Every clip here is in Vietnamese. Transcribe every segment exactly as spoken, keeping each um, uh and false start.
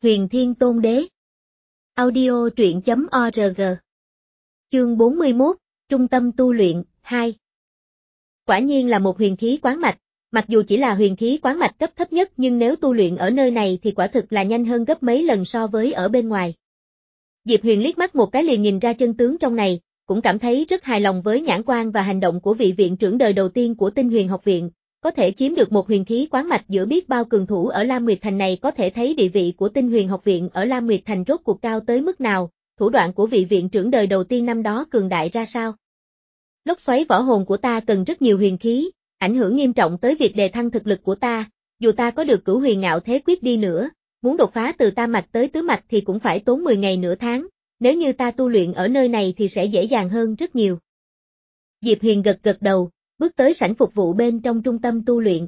Huyền Thiên Tôn Đế. Audio truyện chấm org. Chương bốn mươi mốt, Trung tâm tu luyện, hai. Quả nhiên là một huyền khí quán mạch, mặc dù chỉ là huyền khí quán mạch cấp thấp nhất nhưng nếu tu luyện ở nơi này thì quả thực là nhanh hơn gấp mấy lần so với ở bên ngoài. Diệp Huyền liếc mắt một cái liền nhìn ra chân tướng trong này, cũng cảm thấy rất hài lòng với nhãn quan và hành động của vị viện trưởng đời đầu tiên của Tinh Huyền Học Viện. Có thể chiếm được một huyền khí quán mạch giữa biết bao cường thủ ở Lam Nguyệt Thành này có thể thấy địa vị của Tinh Huyền Học Viện ở Lam Nguyệt Thành rốt cuộc cao tới mức nào, thủ đoạn của vị viện trưởng đời đầu tiên năm đó cường đại ra sao. Lốc xoáy võ hồn của ta cần rất nhiều huyền khí, ảnh hưởng nghiêm trọng tới việc đề thăng thực lực của ta, dù ta có được Cửu Huyền Ngạo Thế Quyết đi nữa, muốn đột phá từ tam mạch tới tứ mạch thì cũng phải tốn mười ngày nửa tháng, nếu như ta tu luyện ở nơi này thì sẽ dễ dàng hơn rất nhiều. Diệp Huyền gật gật đầu, bước tới sảnh phục vụ bên trong trung tâm tu luyện.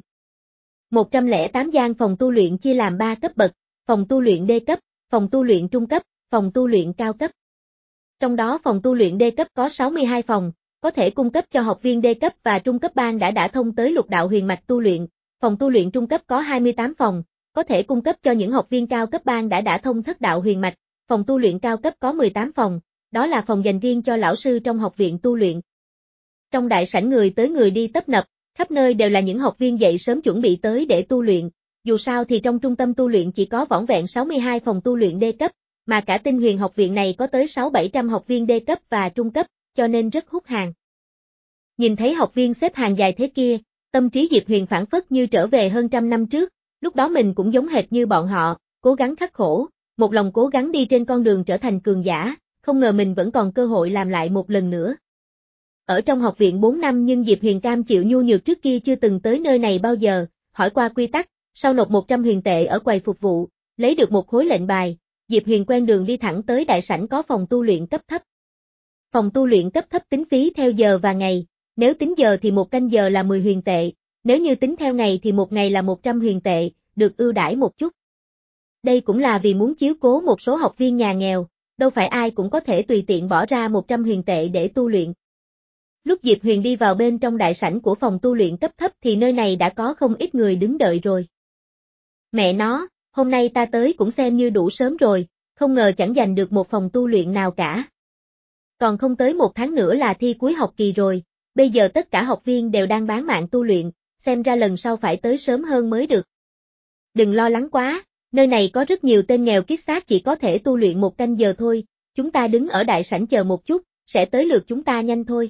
một trăm lẻ tám gian phòng tu luyện chia làm ba cấp bậc, phòng tu luyện D cấp, phòng tu luyện trung cấp, phòng tu luyện cao cấp. Trong đó phòng tu luyện D cấp có sáu mươi hai phòng, có thể cung cấp cho học viên D cấp và trung cấp ban đã đã thông tới lục đạo huyền mạch tu luyện, phòng tu luyện trung cấp có hai mươi tám phòng, có thể cung cấp cho những học viên cao cấp ban đã đã thông thất đạo huyền mạch, phòng tu luyện cao cấp có mười tám phòng, đó là phòng dành riêng cho lão sư trong học viện tu luyện. Trong đại sảnh người tới người đi tấp nập, khắp nơi đều là những học viên dậy sớm chuẩn bị tới để tu luyện, dù sao thì trong trung tâm tu luyện chỉ có vỏn vẹn sáu mươi hai phòng tu luyện D cấp, mà cả Tinh Huyền Học Viện này có tới sáu bảy trăm học viên D cấp và trung cấp, cho nên rất hút hàng. Nhìn thấy học viên xếp hàng dài thế kia, tâm trí Diệp Huyền phảng phất như trở về hơn trăm năm trước, lúc đó mình cũng giống hệt như bọn họ, cố gắng khắc khổ, một lòng cố gắng đi trên con đường trở thành cường giả, không ngờ mình vẫn còn cơ hội làm lại một lần nữa. Ở trong học viện bốn năm nhưng Diệp Huyền cam chịu nhu nhược trước kia chưa từng tới nơi này bao giờ, hỏi qua quy tắc, sau nộp một trăm huyền tệ ở quầy phục vụ, lấy được một khối lệnh bài, Diệp Huyền quen đường đi thẳng tới đại sảnh có phòng tu luyện cấp thấp. Phòng tu luyện cấp thấp tính phí theo giờ và ngày, nếu tính giờ thì một canh giờ là mười huyền tệ, nếu như tính theo ngày thì một ngày là một trăm huyền tệ, được ưu đãi một chút. Đây cũng là vì muốn chiếu cố một số học viên nhà nghèo, đâu phải ai cũng có thể tùy tiện bỏ ra một trăm huyền tệ để tu luyện. Lúc Diệp Huyền đi vào bên trong đại sảnh của phòng tu luyện cấp thấp thì nơi này đã có không ít người đứng đợi rồi. Mẹ nó, hôm nay ta tới cũng xem như đủ sớm rồi, không ngờ chẳng giành được một phòng tu luyện nào cả. Còn không tới một tháng nữa là thi cuối học kỳ rồi, bây giờ tất cả học viên đều đang bán mạng tu luyện, xem ra lần sau phải tới sớm hơn mới được. Đừng lo lắng quá, nơi này có rất nhiều tên nghèo kiết xác chỉ có thể tu luyện một canh giờ thôi, chúng ta đứng ở đại sảnh chờ một chút, sẽ tới lượt chúng ta nhanh thôi.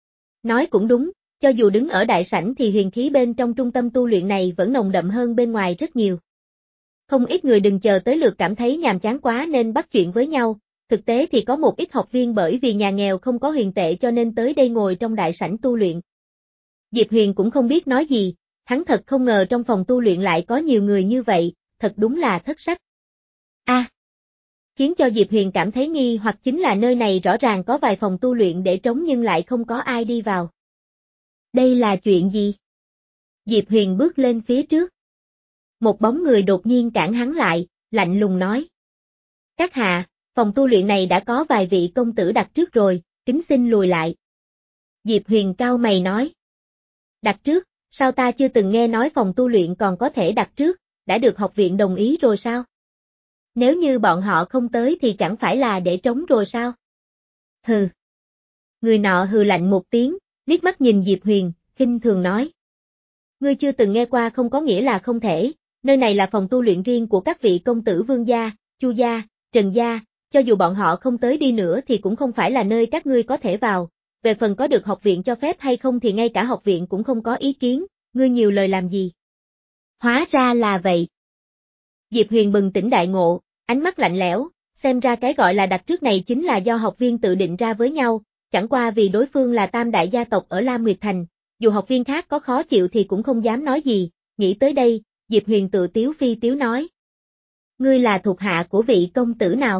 Nói cũng đúng, cho dù đứng ở đại sảnh thì huyền khí bên trong trung tâm tu luyện này vẫn nồng đậm hơn bên ngoài rất nhiều. Không ít người đừng chờ tới lượt cảm thấy nhàm chán quá nên bắt chuyện với nhau, thực tế thì có một ít học viên bởi vì nhà nghèo không có huyền tệ cho nên tới đây ngồi trong đại sảnh tu luyện. Diệp Huyền cũng không biết nói gì, hắn thật không ngờ trong phòng tu luyện lại có nhiều người như vậy, thật đúng là thất sắc. A, à, khiến cho Diệp Huyền cảm thấy nghi hoặc chính là nơi này rõ ràng có vài phòng tu luyện để trống nhưng lại không có ai đi vào. Đây là chuyện gì? Diệp Huyền bước lên phía trước. Một bóng người đột nhiên cản hắn lại, lạnh lùng nói. Các hạ, phòng tu luyện này đã có vài vị công tử đặt trước rồi, kính xin lùi lại. Diệp Huyền cau mày nói. Đặt trước, sao ta chưa từng nghe nói phòng tu luyện còn có thể đặt trước, đã được học viện đồng ý rồi sao? Nếu như bọn họ không tới thì chẳng phải là để trống rồi sao? Hừ. Người nọ hừ lạnh một tiếng, liếc mắt nhìn Diệp Huyền, khinh thường nói. Ngươi chưa từng nghe qua không có nghĩa là không thể, nơi này là phòng tu luyện riêng của các vị công tử Vương gia, Chu gia, Trần gia, cho dù bọn họ không tới đi nữa thì cũng không phải là nơi các ngươi có thể vào, về phần có được học viện cho phép hay không thì ngay cả học viện cũng không có ý kiến, ngươi nhiều lời làm gì? Hóa ra là vậy. Diệp Huyền bừng tỉnh đại ngộ, ánh mắt lạnh lẽo, xem ra cái gọi là đặt trước này chính là do học viên tự định ra với nhau, chẳng qua vì đối phương là tam đại gia tộc ở Lam Nguyệt Thành, dù học viên khác có khó chịu thì cũng không dám nói gì, nghĩ tới đây, Diệp Huyền tự tiếu phi tiếu nói. Ngươi là thuộc hạ của vị công tử nào?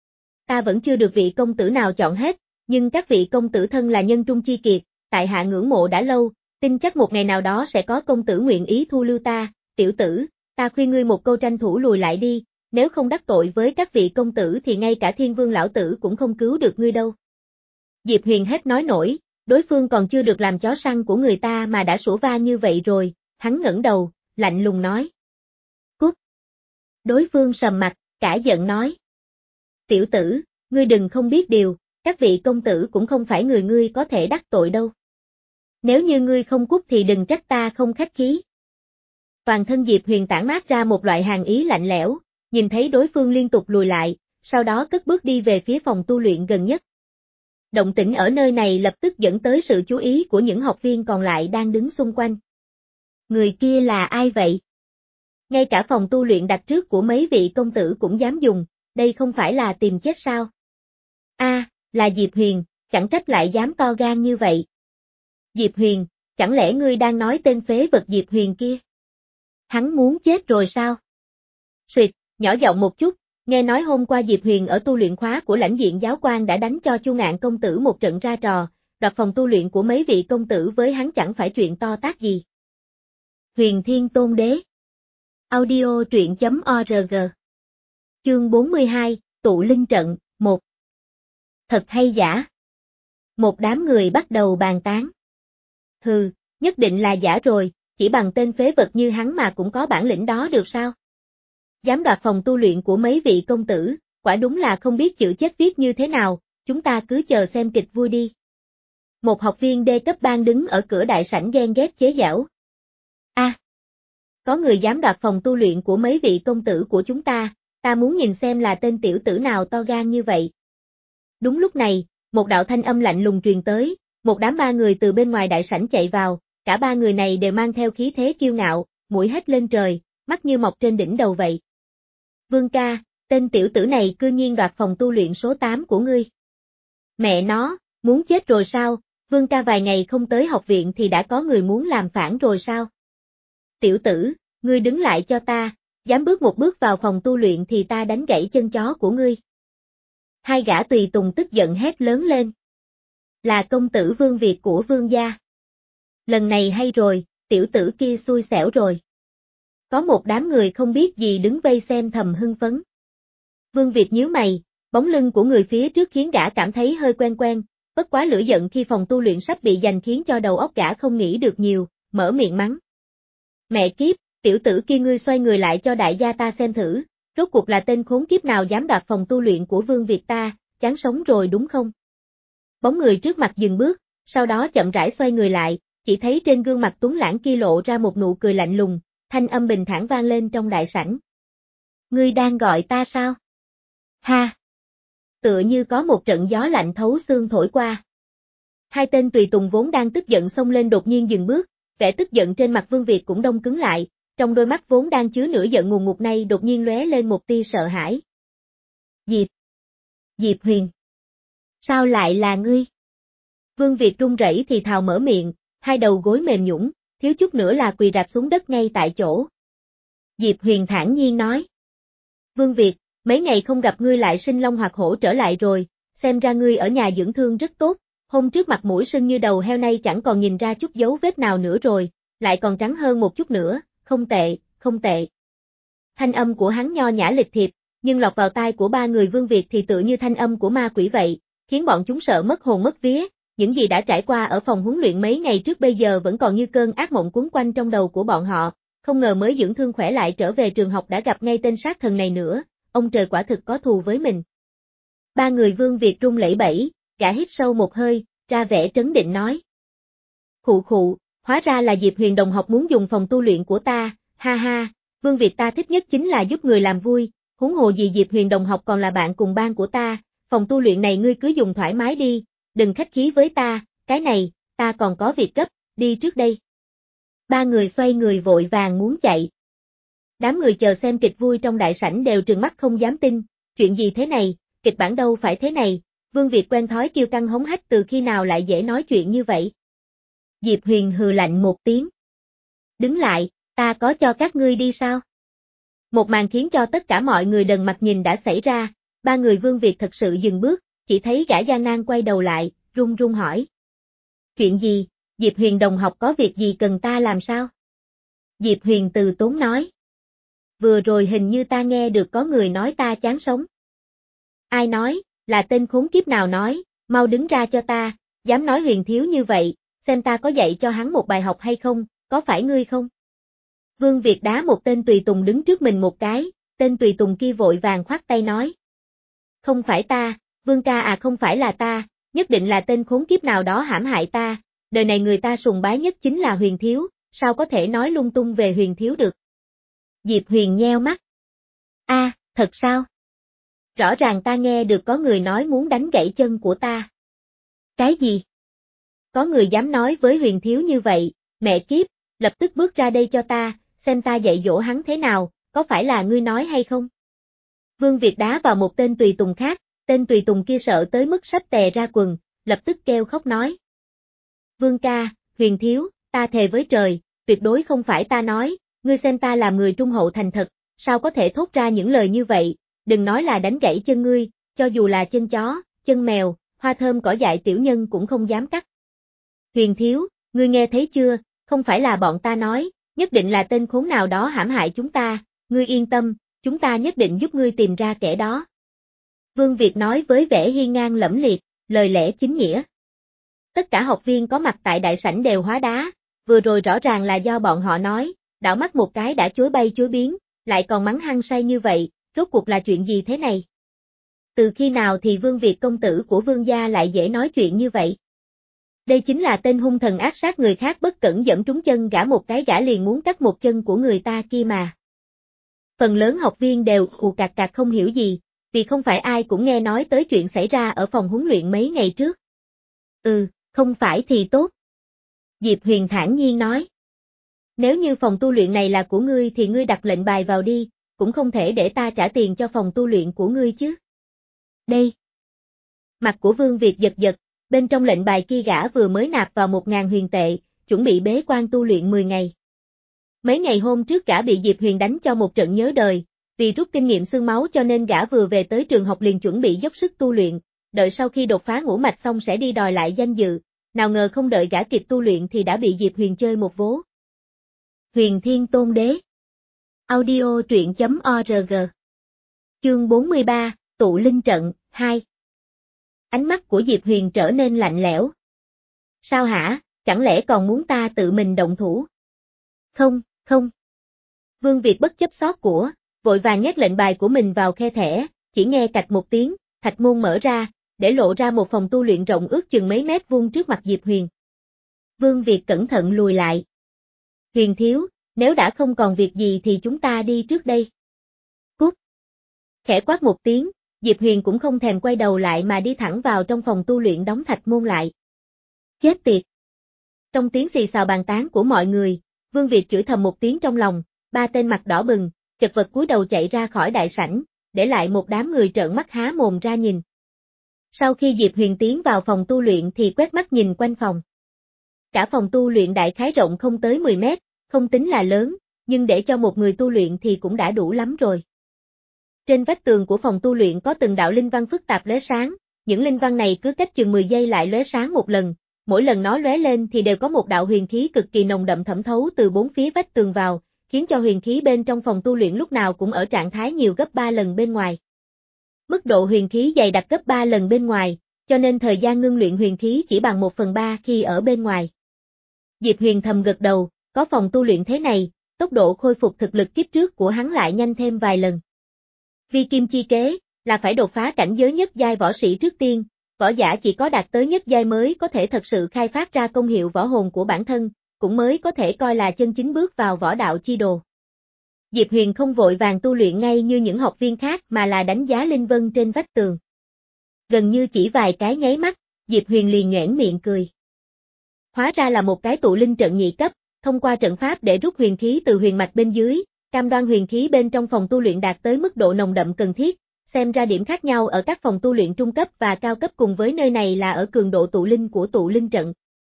Ta vẫn chưa được vị công tử nào chọn hết, nhưng các vị công tử thân là nhân trung chi kiệt, tại hạ ngưỡng mộ đã lâu, tin chắc một ngày nào đó sẽ có công tử nguyện ý thu lưu ta, tiểu tử, ta khuyên ngươi một câu tranh thủ lùi lại đi, nếu không đắc tội với các vị công tử thì ngay cả Thiên Vương lão tử cũng không cứu được ngươi đâu. Diệp Huyền hết nói nổi, đối phương còn chưa được làm chó săn của người ta mà đã sủa va như vậy rồi, hắn ngẩng đầu, lạnh lùng nói. Cút. Đối phương sầm mặt, cả giận nói. Tiểu tử, ngươi đừng không biết điều, các vị công tử cũng không phải người ngươi có thể đắc tội đâu. Nếu như ngươi không cút thì đừng trách ta không khách khí. Toàn thân Diệp Huyền tản mát ra một loại hàn ý lạnh lẽo, nhìn thấy đối phương liên tục lùi lại, sau đó cất bước đi về phía phòng tu luyện gần nhất. Động tĩnh ở nơi này lập tức dẫn tới sự chú ý của những học viên còn lại đang đứng xung quanh. Người kia là ai vậy? Ngay cả phòng tu luyện đặt trước của mấy vị công tử cũng dám dùng, đây không phải là tìm chết sao? A, à, là Diệp Huyền, chẳng trách lại dám to gan như vậy. Diệp Huyền, chẳng lẽ ngươi đang nói tên phế vật Diệp Huyền kia? Hắn muốn chết rồi sao? Suyệt, nhỏ giọng một chút, nghe nói hôm qua Diệp Huyền ở tu luyện khóa của lãnh diện giáo quan đã đánh cho Chu Ngạn công tử một trận ra trò, đoạt phòng tu luyện của mấy vị công tử với hắn chẳng phải chuyện to tát gì. Huyền Thiên Tôn Đế. Audio truyện chấm org. Chương bốn mươi hai, Tụ Linh Trận, một. Thật hay giả? Một đám người bắt đầu bàn tán. Hừ, nhất định là giả rồi, chỉ bằng tên phế vật như hắn mà cũng có bản lĩnh đó được sao? Dám đoạt phòng tu luyện của mấy vị công tử, quả đúng là không biết chữ chết viết như thế nào, chúng ta cứ chờ xem kịch vui đi. Một học viên đê cấp ban đứng ở cửa đại sảnh ghen ghét chế giễu. A, à, có người dám đoạt phòng tu luyện của mấy vị công tử của chúng ta, ta muốn nhìn xem là tên tiểu tử nào to gan như vậy. Đúng lúc này, một đạo thanh âm lạnh lùng truyền tới, một đám ba người từ bên ngoài đại sảnh chạy vào, cả ba người này đều mang theo khí thế kiêu ngạo, mũi hết lên trời, mắt như mọc trên đỉnh đầu vậy. Vương ca, tên tiểu tử này cư nhiên đoạt phòng tu luyện số tám của ngươi. Mẹ nó, muốn chết rồi sao, Vương ca vài ngày không tới học viện thì đã có người muốn làm phản rồi sao? Tiểu tử, ngươi đứng lại cho ta, dám bước một bước vào phòng tu luyện thì ta đánh gãy chân chó của ngươi. Hai gã tùy tùng tức giận hét lớn lên. Là công tử Vương Việt của Vương gia. Lần này hay rồi, tiểu tử kia xui xẻo rồi. Có một đám người không biết gì đứng vây xem thầm hưng phấn. Vương Việt nhíu mày, bóng lưng của người phía trước khiến gã cảm thấy hơi quen quen, bất quá lửa giận khi phòng tu luyện sắp bị giành khiến cho đầu óc gã không nghĩ được nhiều, mở miệng mắng. Mẹ kiếp, tiểu tử kia ngươi xoay người lại cho đại gia ta xem thử, rốt cuộc là tên khốn kiếp nào dám đoạt phòng tu luyện của Vương Việt ta, chán sống rồi đúng không? Bóng người trước mặt dừng bước, sau đó chậm rãi xoay người lại, chỉ thấy trên gương mặt tuấn lãng kia lộ ra một nụ cười lạnh lùng, thanh âm bình thản vang lên trong đại sảnh. Ngươi đang gọi ta sao? Ha! Tựa như có một trận gió lạnh thấu xương thổi qua. Hai tên tùy tùng vốn đang tức giận xông lên đột nhiên dừng bước, vẻ tức giận trên mặt Vương Việt cũng đông cứng lại, trong đôi mắt vốn đang chứa nửa giận ngùn ngụt này đột nhiên lóe lên một tia sợ hãi. Diệp! Diệp Huyền! Sao lại là ngươi? Vương Việt run rẩy thì thào mở miệng, hai đầu gối mềm nhũn, thiếu chút nữa là quỳ rạp xuống đất ngay tại chỗ. Diệp Huyền thản nhiên nói. Vương Việt, mấy ngày không gặp ngươi lại sinh long hoạt hổ trở lại rồi, xem ra ngươi ở nhà dưỡng thương rất tốt, hôm trước mặt mũi sưng như đầu heo nay chẳng còn nhìn ra chút dấu vết nào nữa rồi, lại còn trắng hơn một chút nữa, không tệ, không tệ. Thanh âm của hắn nho nhã lịch thiệp, nhưng lọt vào tai của ba người Vương Việt thì tựa như thanh âm của ma quỷ vậy, khiến bọn chúng sợ mất hồn mất vía, những gì đã trải qua ở phòng huấn luyện mấy ngày trước bây giờ vẫn còn như cơn ác mộng cuốn quanh trong đầu của bọn họ, không ngờ mới dưỡng thương khỏe lại trở về trường học đã gặp ngay tên sát thần này nữa, ông trời quả thực có thù với mình. Ba người Vương Việt run lẩy bẩy, gã hít sâu một hơi, ra vẻ trấn định nói. Khụ khụ, hóa ra là Diệp Huyền đồng học muốn dùng phòng tu luyện của ta, ha ha, Vương Việt ta thích nhất chính là giúp người làm vui, huống hồ gì Diệp Huyền đồng học còn là bạn cùng ban của ta, phòng tu luyện này ngươi cứ dùng thoải mái đi, đừng khách khí với ta, cái này, ta còn có việc gấp, đi trước đây. Ba người xoay người vội vàng muốn chạy. Đám người chờ xem kịch vui trong đại sảnh đều trừng mắt không dám tin, chuyện gì thế này, kịch bản đâu phải thế này, Vương Việt quen thói kiêu căng hống hách từ khi nào lại dễ nói chuyện như vậy. Diệp Huyền hừ lạnh một tiếng. Đứng lại, ta có cho các ngươi đi sao? Một màn khiến cho tất cả mọi người đần mặt nhìn đã xảy ra, ba người Vương Việt thật sự dừng bước, chỉ thấy gã gian nan quay đầu lại, run run hỏi. Chuyện gì, Diệp Huyền đồng học có việc gì cần ta làm sao? Diệp Huyền từ tốn nói. Vừa rồi hình như ta nghe được có người nói ta chán sống. Ai nói, là tên khốn kiếp nào nói, mau đứng ra cho ta, dám nói Huyền thiếu như vậy, xem ta có dạy cho hắn một bài học hay không, có phải ngươi không? Vương Việt đá một tên tùy tùng đứng trước mình một cái, tên tùy tùng kia vội vàng khoát tay nói. Không phải ta, Vương ca à không phải là ta, nhất định là tên khốn kiếp nào đó hãm hại ta, đời này người ta sùng bái nhất chính là Huyền Thiếu, sao có thể nói lung tung về Huyền Thiếu được. Diệp Huyền nheo mắt. A, à, thật sao? Rõ ràng ta nghe được có người nói muốn đánh gãy chân của ta. Cái gì? Có người dám nói với Huyền Thiếu như vậy, mẹ kiếp, lập tức bước ra đây cho ta, xem ta dạy dỗ hắn thế nào, có phải là ngươi nói hay không? Vương Việt đá vào một tên tùy tùng khác, tên tùy tùng kia sợ tới mức sắp tè ra quần, lập tức kêu khóc nói. Vương ca, Huyền Thiếu, ta thề với trời, tuyệt đối không phải ta nói, ngươi xem ta làm người trung hậu thành thật, sao có thể thốt ra những lời như vậy, đừng nói là đánh gãy chân ngươi, cho dù là chân chó, chân mèo, hoa thơm cỏ dại tiểu nhân cũng không dám cắt. Huyền Thiếu, ngươi nghe thấy chưa, không phải là bọn ta nói, nhất định là tên khốn nào đó hãm hại chúng ta, ngươi yên tâm, chúng ta nhất định giúp ngươi tìm ra kẻ đó. Vương Việt nói với vẻ hiên ngang lẫm liệt, lời lẽ chính nghĩa. Tất cả học viên có mặt tại đại sảnh đều hóa đá, vừa rồi rõ ràng là do bọn họ nói, đảo mắt một cái đã chối bay chối biến, lại còn mắng hăng say như vậy, rốt cuộc là chuyện gì thế này? Từ khi nào thì Vương Việt công tử của Vương gia lại dễ nói chuyện như vậy? Đây chính là tên hung thần ác sát người khác bất cẩn dẫm trúng chân gã một cái gã liền muốn cắt một chân của người ta kia mà. Phần lớn học viên đều ù cạc cạc không hiểu gì, vì không phải ai cũng nghe nói tới chuyện xảy ra ở phòng huấn luyện mấy ngày trước. Ừ, không phải thì tốt. Diệp Huyền thản nhiên nói. Nếu như phòng tu luyện này là của ngươi thì ngươi đặt lệnh bài vào đi, cũng không thể để ta trả tiền cho phòng tu luyện của ngươi chứ. Đây. Mặt của Vương Việt giật giật, bên trong lệnh bài kia gã vừa mới nạp vào một ngàn huyền tệ, chuẩn bị bế quan tu luyện mười ngày. Mấy ngày hôm trước gã bị Diệp Huyền đánh cho một trận nhớ đời, vì rút kinh nghiệm xương máu cho nên gã vừa về tới trường học liền chuẩn bị dốc sức tu luyện, đợi sau khi đột phá ngũ mạch xong sẽ đi đòi lại danh dự, nào ngờ không đợi gã kịp tu luyện thì đã bị Diệp Huyền chơi một vố. Huyền Thiên Tôn Đế. Audio truyện chấm org. Chương bốn mươi ba, Tụ Linh Trận, hai. Ánh mắt của Diệp Huyền trở nên lạnh lẽo. Sao hả, chẳng lẽ còn muốn ta tự mình động thủ? Không, không. Vương Việt bất chấp xót của, vội vàng nhét lệnh bài của mình vào khe thẻ, chỉ nghe cạch một tiếng, thạch môn mở ra, để lộ ra một phòng tu luyện rộng ước chừng mấy mét vuông trước mặt Diệp Huyền. Vương Việt cẩn thận lùi lại. Huyền Thiếu, nếu đã không còn việc gì thì chúng ta đi trước đây. Cút. Khẽ quát một tiếng, Diệp Huyền cũng không thèm quay đầu lại mà đi thẳng vào trong phòng tu luyện đóng thạch môn lại. Chết tiệt. Trong tiếng xì xào bàn tán của mọi người, Vương Việt chửi thầm một tiếng trong lòng, ba tên mặt đỏ bừng, chật vật cúi đầu chạy ra khỏi đại sảnh, để lại một đám người trợn mắt há mồm ra nhìn. Sau khi Diệp Huyền tiến vào phòng tu luyện thì quét mắt nhìn quanh phòng. Cả phòng tu luyện đại khái rộng không tới mười mét, không tính là lớn, nhưng để cho một người tu luyện thì cũng đã đủ lắm rồi. Trên vách tường của phòng tu luyện có từng đạo linh văn phức tạp lóe sáng, những linh văn này cứ cách chừng mười giây lại lóe sáng một lần, mỗi lần nó lóe lên thì đều có một đạo huyền khí cực kỳ nồng đậm thẩm thấu từ bốn phía vách tường vào, khiến cho huyền khí bên trong phòng tu luyện lúc nào cũng ở trạng thái nhiều gấp ba lần bên ngoài. Mức độ huyền khí dày đặc gấp ba lần bên ngoài, cho nên thời gian ngưng luyện huyền khí chỉ bằng một phần ba khi ở bên ngoài. Diệp Huyền thầm gật đầu, có phòng tu luyện thế này, tốc độ khôi phục thực lực kiếp trước của hắn lại nhanh thêm vài lần. Vi kim chi kế, là phải đột phá cảnh giới nhất giai võ sĩ trước tiên, võ giả chỉ có đạt tới nhất giai mới có thể thật sự khai phát ra công hiệu võ hồn của bản thân, cũng mới có thể coi là chân chính bước vào võ đạo chi đồ. Diệp Huyền không vội vàng tu luyện ngay như những học viên khác mà là đánh giá linh vân trên vách tường. Gần như chỉ vài cái nháy mắt, Diệp Huyền liền nhoẻn miệng cười. Hóa ra là một cái tụ linh trận nhị cấp, thông qua trận pháp để rút huyền khí từ huyền mạch bên dưới, cam đoan huyền khí bên trong phòng tu luyện đạt tới mức độ nồng đậm cần thiết, xem ra điểm khác nhau ở các phòng tu luyện trung cấp và cao cấp cùng với nơi này là ở cường độ tụ linh của tụ linh trận.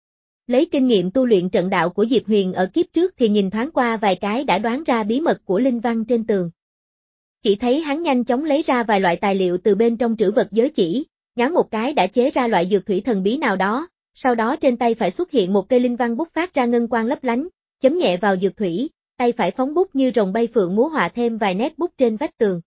Lấy kinh nghiệm tu luyện trận đạo của Diệp Huyền ở kiếp trước thì nhìn thoáng qua vài cái đã đoán ra bí mật của linh văn trên tường. Chỉ thấy hắn nhanh chóng lấy ra vài loại tài liệu từ bên trong trữ vật giới chỉ, nhắn một cái đã chế ra loại dược thủy thần bí nào đó, sau đó trên tay phải xuất hiện một cây linh văn bút phát ra ngân quang lấp lánh, chấm nhẹ vào dược thủy, tay phải phóng bút như rồng bay phượng múa họa thêm vài nét bút trên vách tường.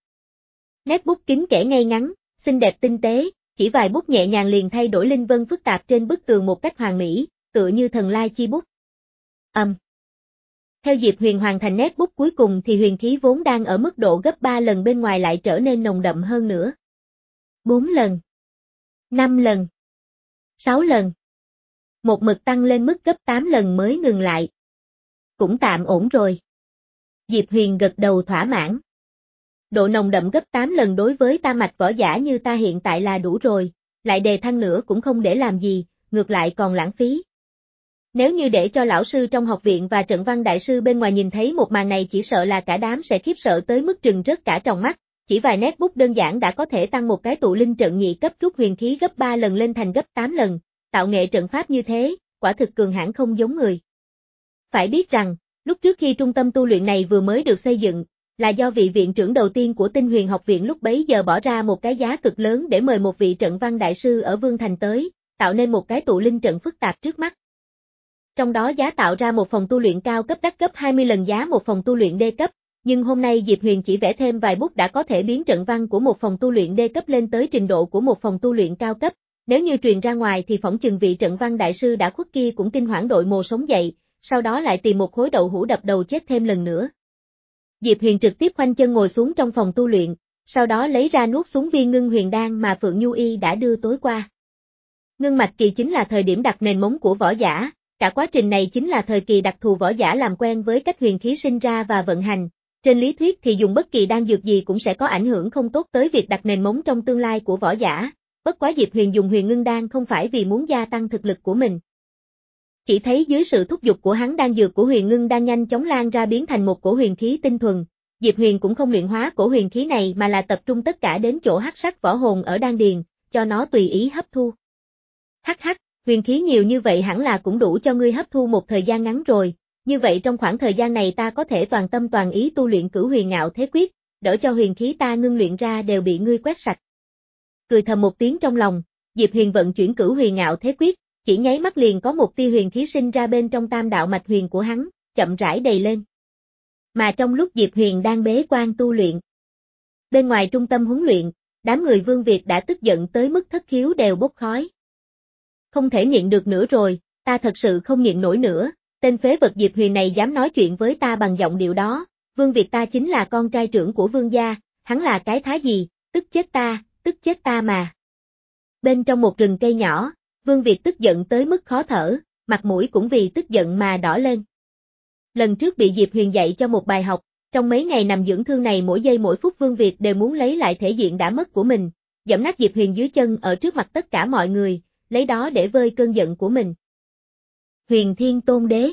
Nét bút kín kẽ ngay ngắn, xinh đẹp tinh tế, chỉ vài bút nhẹ nhàng liền thay đổi linh vân phức tạp trên bức tường một cách hoàn mỹ, tựa như thần lai chi bút. Ầm. Um. Theo Diệp Huyền hoàn thành nét bút cuối cùng thì huyền khí vốn đang ở mức độ gấp ba lần bên ngoài lại trở nên nồng đậm hơn nữa. bốn lần, năm lần, sáu lần. Một mực tăng lên mức gấp tám lần mới ngừng lại. Cũng tạm ổn rồi. Diệp Huyền gật đầu thỏa mãn. Độ nồng đậm gấp tám lần đối với ta mạch võ giả như ta hiện tại là đủ rồi, lại đề thăng nữa cũng không để làm gì, ngược lại còn lãng phí. Nếu như để cho lão sư trong học viện và trận văn đại sư bên ngoài nhìn thấy một màn này chỉ sợ là cả đám sẽ khiếp sợ tới mức trừng rớt cả tròng mắt, chỉ vài nét bút đơn giản đã có thể tăng một cái tụ linh trận nhị cấp rút huyền khí gấp ba lần lên thành gấp tám lần, tạo nghệ trận pháp như thế, quả thực cường hãn không giống người. Phải biết rằng, lúc trước khi trung tâm tu luyện này vừa mới được xây dựng, là do vị viện trưởng đầu tiên của Tinh Huyền học viện lúc bấy giờ bỏ ra một cái giá cực lớn để mời một vị trận văn đại sư ở Vương Thành tới, tạo nên một cái tụ linh trận phức tạp trước mắt. Trong đó giá tạo ra một phòng tu luyện cao cấp đắt gấp hai mươi lần giá một phòng tu luyện D cấp, nhưng hôm nay Diệp Huyền chỉ vẽ thêm vài bút đã có thể biến trận văn của một phòng tu luyện D cấp lên tới trình độ của một phòng tu luyện cao cấp, nếu như truyền ra ngoài thì phỏng chừng vị trận văn đại sư đã khuất kia cũng kinh hoảng đội mồ sống dậy, sau đó lại tìm một khối đậu hũ đập đầu chết thêm lần nữa. Diệp Huyền trực tiếp khoanh chân ngồi xuống trong phòng tu luyện, sau đó lấy ra nuốt xuống viên ngưng huyền đan mà Phượng Nhu Y đã đưa tối qua. Ngưng mạch kỳ chính là thời điểm đặt nền móng của võ giả, cả quá trình này chính là thời kỳ đặc thù võ giả làm quen với cách huyền khí sinh ra và vận hành. Trên lý thuyết thì dùng bất kỳ đan dược gì cũng sẽ có ảnh hưởng không tốt tới việc đặt nền móng trong tương lai của võ giả, bất quá Diệp Huyền dùng huyền ngưng đan không phải vì muốn gia tăng thực lực của mình. Chỉ thấy dưới sự thúc giục của hắn đan dược của huyền ngưng đang nhanh chóng lan ra biến thành một cổ huyền khí tinh thuần, Diệp Huyền cũng không luyện hóa cổ huyền khí này mà là tập trung tất cả đến chỗ hắc sắc võ hồn ở đan điền, cho nó tùy ý hấp thu. Hắc hắc, huyền khí nhiều như vậy hẳn là cũng đủ cho ngươi hấp thu một thời gian ngắn rồi, như vậy trong khoảng thời gian này ta có thể toàn tâm toàn ý tu luyện Cửu Huyền Ngạo Thế Quyết, đỡ cho huyền khí ta ngưng luyện ra đều bị ngươi quét sạch. Cười thầm một tiếng trong lòng, Diệp Huyền vận chuyển Cửu Huyền Ngạo Thế Quyết, chỉ nháy mắt liền có một tia huyền khí sinh ra bên trong tam đạo mạch huyền của hắn, chậm rãi đầy lên. Mà trong lúc Diệp Huyền đang bế quan tu luyện, bên ngoài trung tâm huấn luyện, đám người Vương Việt đã tức giận tới mức thất khiếu đều bốc khói. Không thể nhịn được nữa rồi, ta thật sự không nhịn nổi nữa, tên phế vật Diệp Huyền này dám nói chuyện với ta bằng giọng điệu đó, Vương Việt ta chính là con trai trưởng của Vương gia, hắn là cái thá gì, tức chết ta, tức chết ta mà. Bên trong một rừng cây nhỏ, Vương Việt tức giận tới mức khó thở, mặt mũi cũng vì tức giận mà đỏ lên. Lần trước bị Diệp Huyền dạy cho một bài học, trong mấy ngày nằm dưỡng thương này mỗi giây mỗi phút Vương Việt đều muốn lấy lại thể diện đã mất của mình, giẫm nát Diệp Huyền dưới chân ở trước mặt tất cả mọi người, lấy đó để vơi cơn giận của mình. Huyền Thiên Tôn Đế.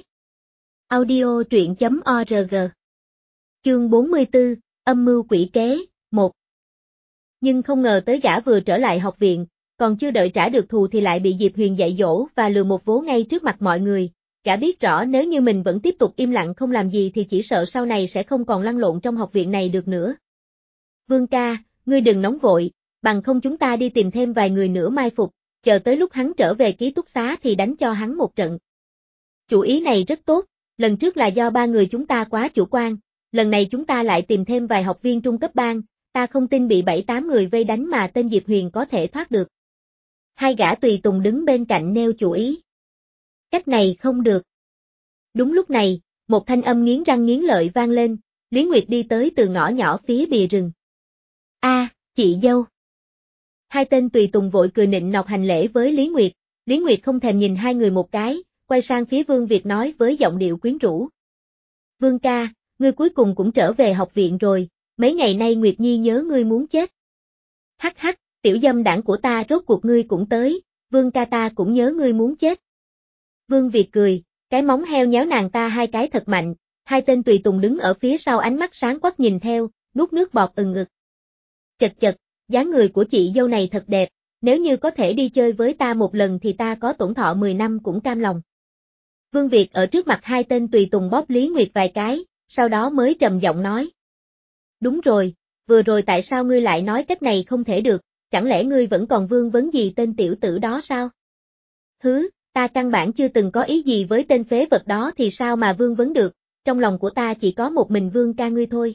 Audio truyện chấm org. Chương bốn mươi tư, Âm mưu quỷ kế, một. Nhưng không ngờ tới gã vừa trở lại học viện, còn chưa đợi trả được thù thì lại bị Diệp Huyền dạy dỗ và lừa một vố ngay trước mặt mọi người. Gã biết rõ nếu như mình vẫn tiếp tục im lặng không làm gì thì chỉ sợ sau này sẽ không còn lăn lộn trong học viện này được nữa. Vương ca, ngươi đừng nóng vội, bằng không chúng ta đi tìm thêm vài người nữa mai phục, chờ tới lúc hắn trở về ký túc xá thì đánh cho hắn một trận. Chủ ý này rất tốt, lần trước là do ba người chúng ta quá chủ quan, lần này chúng ta lại tìm thêm vài học viên trung cấp ban, ta không tin bị bảy tám người vây đánh mà tên Diệp Huyền có thể thoát được. Hai gã tùy tùng đứng bên cạnh nêu chủ ý. Cách này không được. Đúng lúc này, một thanh âm nghiến răng nghiến lợi vang lên, Lý Nguyệt đi tới từ ngõ nhỏ phía bìa rừng. A, à, chị dâu. Hai tên tùy tùng vội cười nịnh nọt hành lễ với Lý Nguyệt, Lý Nguyệt không thèm nhìn hai người một cái, quay sang phía Vương Việt nói với giọng điệu quyến rũ. Vương ca, ngươi cuối cùng cũng trở về học viện rồi, mấy ngày nay Nguyệt Nhi nhớ ngươi muốn chết. Hắc hắc, tiểu dâm đảng của ta rốt cuộc ngươi cũng tới, Vương ca ta cũng nhớ ngươi muốn chết. Vương Việt cười, cái móng heo nhéo nàng ta hai cái thật mạnh, hai tên tùy tùng đứng ở phía sau ánh mắt sáng quắc nhìn theo, nuốt nước bọt ừng ngực. Chật chật, dáng người của chị dâu này thật đẹp, nếu như có thể đi chơi với ta một lần thì ta có tổn thọ mười năm cũng cam lòng. Vương Việt ở trước mặt hai tên tùy tùng bóp Lý Nguyệt vài cái, sau đó mới trầm giọng nói. Đúng rồi, vừa rồi tại sao ngươi lại nói cách này không thể được, chẳng lẽ ngươi vẫn còn vương vấn gì tên tiểu tử đó sao? Hứ, ta căn bản chưa từng có ý gì với tên phế vật đó thì sao mà vương vấn được, trong lòng của ta chỉ có một mình Vương ca ngươi thôi.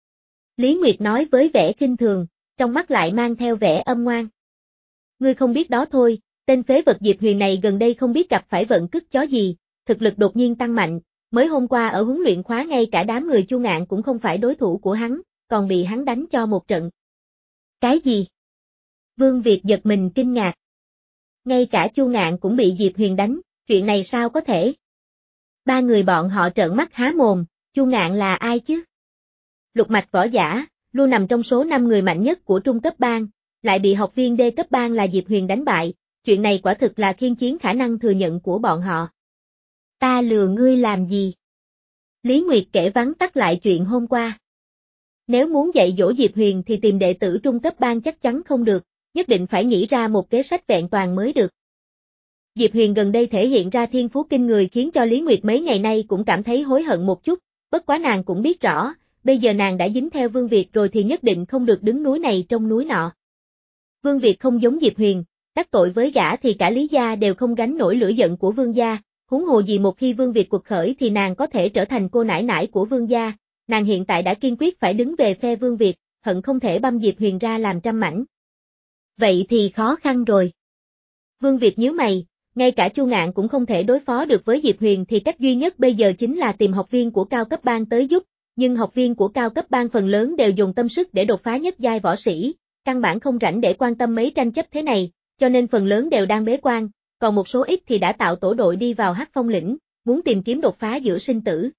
Lý Nguyệt nói với vẻ khinh thường, trong mắt lại mang theo vẻ âm ngoan. Ngươi không biết đó thôi, tên phế vật Diệp Huyền này gần đây không biết gặp phải vận cứt chó gì, thực lực đột nhiên tăng mạnh, Mới hôm qua ở huấn luyện khóa ngay cả đám người Chu Ngạn cũng không phải đối thủ của hắn, còn bị hắn đánh cho một trận. Cái gì? Vương Việt giật mình kinh ngạc. Ngay cả Chu Ngạn cũng bị Diệp Huyền đánh, chuyện này sao có thể? Ba người bọn họ trợn mắt há mồm, Chu Ngạn là ai chứ? Lục mạch võ giả, luôn nằm trong số năm người mạnh nhất của trung cấp bang, lại bị học viên D cấp bang là Diệp Huyền đánh bại, chuyện này quả thực là khiên chiến khả năng thừa nhận của bọn họ. Ta lừa ngươi làm gì? Lý Nguyệt kể vắn tắt lại chuyện hôm qua. Nếu muốn dạy dỗ Diệp Huyền thì tìm đệ tử trung cấp bang chắc chắn không được, nhất định phải nghĩ ra một kế sách vẹn toàn mới được. Diệp Huyền gần đây thể hiện ra thiên phú kinh người khiến cho Lý Nguyệt mấy ngày nay cũng cảm thấy hối hận một chút, bất quá nàng cũng biết rõ, bây giờ nàng đã dính theo Vương Việt rồi thì nhất định không được đứng núi này trong núi nọ. Vương Việt không giống Diệp Huyền, đắc tội với gã thì cả Lý gia đều không gánh nổi lửa giận của Vương gia, huống hồ gì một khi Vương Việt quật khởi thì nàng có thể trở thành cô nải nải của Vương gia, nàng hiện tại đã kiên quyết phải đứng về phe Vương Việt, hận không thể băm Diệp Huyền ra làm trăm mảnh. Vậy thì khó khăn rồi. Vương Việt nhíu mày, ngay cả Chu Ngạn cũng không thể đối phó được với Diệp Huyền thì cách duy nhất bây giờ chính là tìm học viên của cao cấp bang tới giúp, nhưng học viên của cao cấp bang phần lớn đều dùng tâm sức để đột phá nhất giai võ sĩ, căn bản không rảnh để quan tâm mấy tranh chấp thế này, cho nên phần lớn đều đang bế quan, còn một số ít thì đã tạo tổ đội đi vào Hắc Phong lĩnh, muốn tìm kiếm đột phá giữa sinh tử.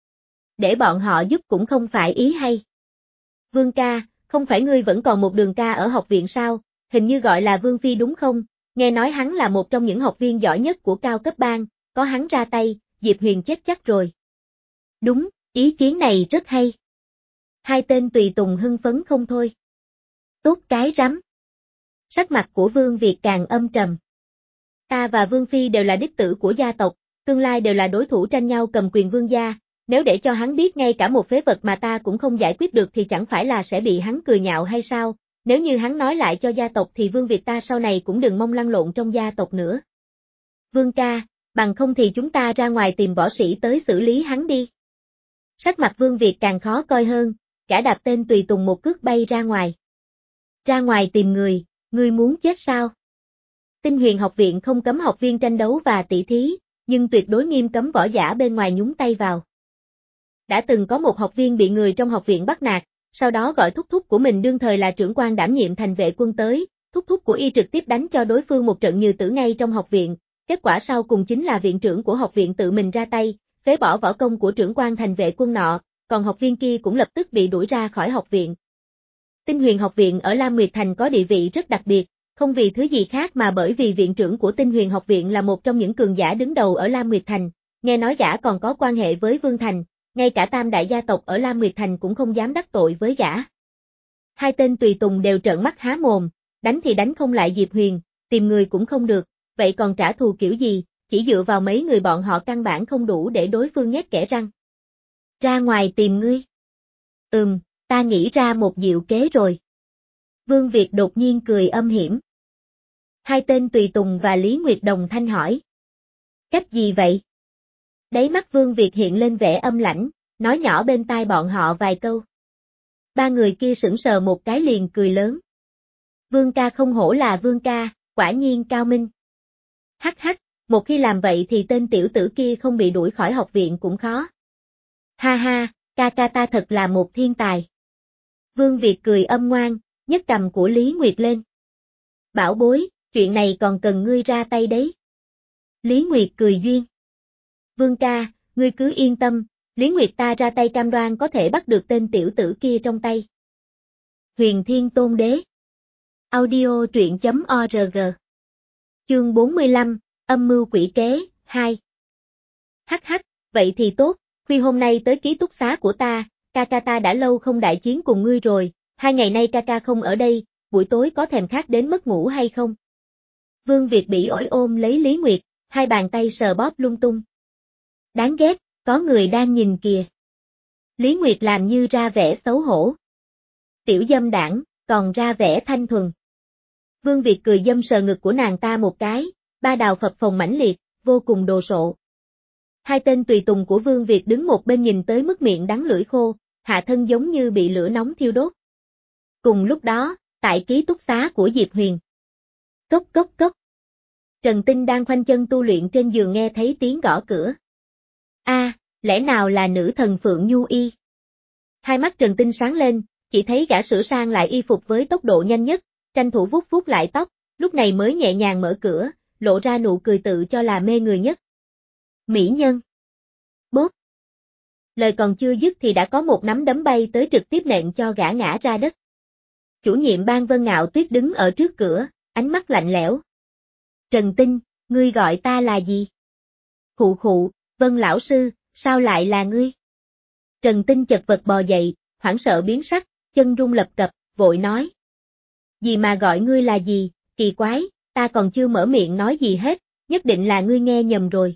Để bọn họ giúp cũng không phải ý hay. Vương ca, không phải ngươi vẫn còn một đường ca ở học viện sao, hình như gọi là Vương Phi đúng không? Nghe nói hắn là một trong những học viên giỏi nhất của cao cấp bang, có hắn ra tay, Diệp Huyền chết chắc rồi. Đúng, ý kiến này rất hay. Hai tên tùy tùng hưng phấn không thôi. Tốt cái rắm. Sắc mặt của Vương Việt càng âm trầm. Ta và Vương Phi đều là đích tử của gia tộc, tương lai đều là đối thủ tranh nhau cầm quyền vương gia, nếu để cho hắn biết ngay cả một phế vật mà ta cũng không giải quyết được thì chẳng phải là sẽ bị hắn cười nhạo hay sao? Nếu như hắn nói lại cho gia tộc thì Vương Việt ta sau này cũng đừng mong lăn lộn trong gia tộc nữa. Vương ca, bằng không thì chúng ta ra ngoài tìm võ sĩ tới xử lý hắn đi. Sắc mặt Vương Việt càng khó coi hơn, cả đạp tên tùy tùng một cước bay ra ngoài. Ra ngoài tìm người, ngươi muốn chết sao? Tinh Huyền học viện không cấm học viên tranh đấu và tỷ thí, nhưng tuyệt đối nghiêm cấm võ giả bên ngoài nhúng tay vào. Đã từng có một học viên bị người trong học viện bắt nạt, sau đó gọi thúc thúc của mình đương thời là trưởng quan đảm nhiệm thành vệ quân tới, thúc thúc của y trực tiếp đánh cho đối phương một trận như tử ngay trong học viện, kết quả sau cùng chính là viện trưởng của học viện tự mình ra tay, phế bỏ võ công của trưởng quan thành vệ quân nọ, còn học viên kia cũng lập tức bị đuổi ra khỏi học viện. Tinh Huyền học viện ở Lam Nguyệt Thành có địa vị rất đặc biệt, không vì thứ gì khác mà bởi vì viện trưởng của Tinh Huyền học viện là một trong những cường giả đứng đầu ở Lam Nguyệt Thành, nghe nói gã còn có quan hệ với Vương Thành, ngay cả tam đại gia tộc ở Lam Nguyệt Thành cũng không dám đắc tội với gã. Hai tên tùy tùng đều trợn mắt há mồm, đánh thì đánh không lại Diệp Huyền, tìm người cũng không được, vậy còn trả thù kiểu gì, chỉ dựa vào mấy người bọn họ căn bản không đủ để đối phương nhét kẽ răng. Ra ngoài tìm ngươi. Ừm, ta nghĩ ra một diệu kế rồi. Vương Việt đột nhiên cười âm hiểm. Hai tên tùy tùng và Lý Nguyệt đồng thanh hỏi. Cách gì vậy? Đáy mắt Vương Việt hiện lên vẻ âm lãnh, nói nhỏ bên tai bọn họ vài câu. Ba người kia sững sờ một cái liền cười lớn. Vương ca không hổ là Vương ca, quả nhiên cao minh. Hắc hắc, một khi làm vậy thì tên tiểu tử kia không bị đuổi khỏi học viện cũng khó. Ha ha, ca ca ta thật là một thiên tài. Vương Việt cười âm ngoan, nhấc cầm của Lý Nguyệt lên. Bảo bối, chuyện này còn cần ngươi ra tay đấy. Lý Nguyệt cười duyên. Vương ca, ngươi cứ yên tâm, Lý Nguyệt ta ra tay cam đoan có thể bắt được tên tiểu tử kia trong tay. Huyền Thiên Tôn Đế. Audio truyện chấm org. Chương bốn mươi lăm, âm mưu quỷ kế, hai. Hắc hắc, vậy thì tốt, khuya hôm nay tới ký túc xá của ta, ca ca ta đã lâu không đại chiến cùng ngươi rồi, hai ngày nay ca ca không ở đây, buổi tối có thèm khát đến mất ngủ hay không? Vương Việt bị ổi ôm lấy Lý Nguyệt, hai bàn tay sờ bóp lung tung. Đáng ghét, có người đang nhìn kìa. Lý Nguyệt làm như ra vẻ xấu hổ. Tiểu dâm đảng, còn ra vẻ thanh thuần. Vương Việt cười dâm sờ ngực của nàng ta một cái, ba đào phập phồng mãnh liệt, vô cùng đồ sộ. Hai tên tùy tùng của Vương Việt đứng một bên nhìn tới mức miệng đắng lưỡi khô, hạ thân giống như bị lửa nóng thiêu đốt. Cùng lúc đó, tại ký túc xá của Diệp Huyền. Cốc cốc cốc. Trần Tinh đang khoanh chân tu luyện trên giường nghe thấy tiếng gõ cửa. A, Lẽ nào là nữ thần Phượng Nhu Y? Hai mắt Trần Tinh sáng lên, chỉ thấy gã sửa sang lại y phục với tốc độ nhanh nhất, tranh thủ vuốt vuốt lại tóc, lúc này mới nhẹ nhàng mở cửa, lộ ra nụ cười tự cho là mê người nhất. Mỹ nhân. Bốp. Lời còn chưa dứt thì đã có một nắm đấm bay tới trực tiếp nện cho gã ngã ra đất. Chủ nhiệm ban Vân Ngạo Tuyết đứng ở trước cửa, ánh mắt lạnh lẽo. Trần Tinh, ngươi gọi ta là gì? Khụ khụ, Vân lão sư, sao lại là ngươi? Trần Tinh chật vật bò dậy, hoảng sợ biến sắc, chân run lập cập, vội nói. Gì mà gọi ngươi là gì, kỳ quái, ta còn chưa mở miệng nói gì hết, nhất định là ngươi nghe nhầm rồi.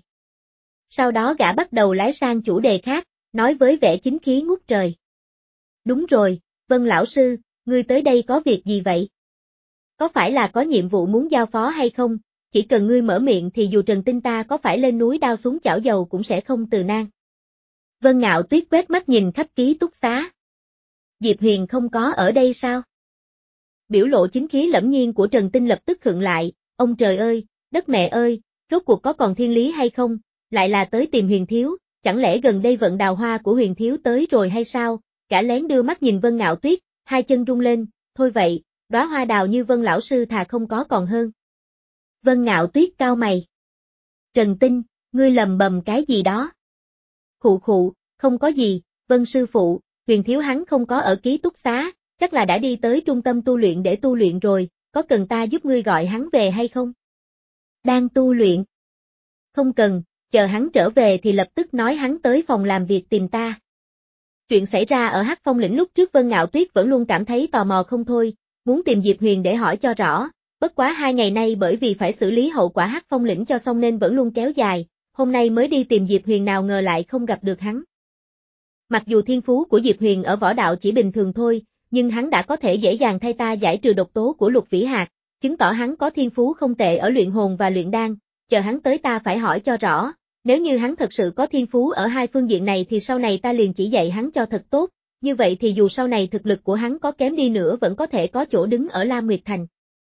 Sau đó gã bắt đầu lái sang chủ đề khác, nói với vẻ chính khí ngút trời. Đúng rồi, Vân lão sư, ngươi tới đây có việc gì vậy? Có phải là có nhiệm vụ muốn giao phó hay không? Chỉ cần ngươi mở miệng thì dù Trần Tinh ta có phải lên núi đao xuống chảo dầu cũng sẽ không từ nan. Vân Ngạo Tuyết quét mắt nhìn khắp ký túc xá. Diệp Huyền không có ở đây sao? Biểu lộ chính khí lẫm nhiên của Trần Tinh lập tức khựng lại, ông trời ơi, đất mẹ ơi, rốt cuộc có còn thiên lý hay không, lại là tới tìm Huyền thiếu, chẳng lẽ gần đây vận đào hoa của Huyền thiếu tới rồi hay sao? Cả lén đưa mắt nhìn Vân Ngạo Tuyết, hai chân rung lên, thôi vậy, đóa hoa đào như Vân lão sư thà không có còn hơn. Vân Ngạo Tuyết cau mày. Trần Tinh, ngươi lầm bầm cái gì đó? Khụ khụ, không có gì, Vân sư phụ, Huyền thiếu hắn không có ở ký túc xá, chắc là đã đi tới trung tâm tu luyện để tu luyện rồi, có cần ta giúp ngươi gọi hắn về hay không? Đang tu luyện. Không cần, chờ hắn trở về thì lập tức nói hắn tới phòng làm việc tìm ta. Chuyện xảy ra ở Hắc Phong lĩnh lúc trước Vân Ngạo Tuyết vẫn luôn cảm thấy tò mò không thôi, muốn tìm Diệp Huyền để hỏi cho rõ, bất quá hai ngày nay bởi vì phải xử lý hậu quả Hắc Phong lĩnh cho xong nên vẫn luôn kéo dài, hôm nay mới đi tìm Diệp Huyền nào ngờ lại không gặp được hắn. Mặc dù thiên phú của Diệp Huyền ở võ đạo chỉ bình thường thôi, nhưng hắn đã có thể dễ dàng thay ta giải trừ độc tố của Lục Vĩ Hạc, chứng tỏ hắn có thiên phú không tệ ở luyện hồn và luyện đan, chờ hắn tới ta phải hỏi cho rõ, nếu như hắn thật sự có thiên phú ở hai phương diện này thì sau này ta liền chỉ dạy hắn cho thật tốt, như vậy thì dù sau này thực lực của hắn có kém đi nữa vẫn có thể có chỗ đứng ở Lam Nguyệt Thành.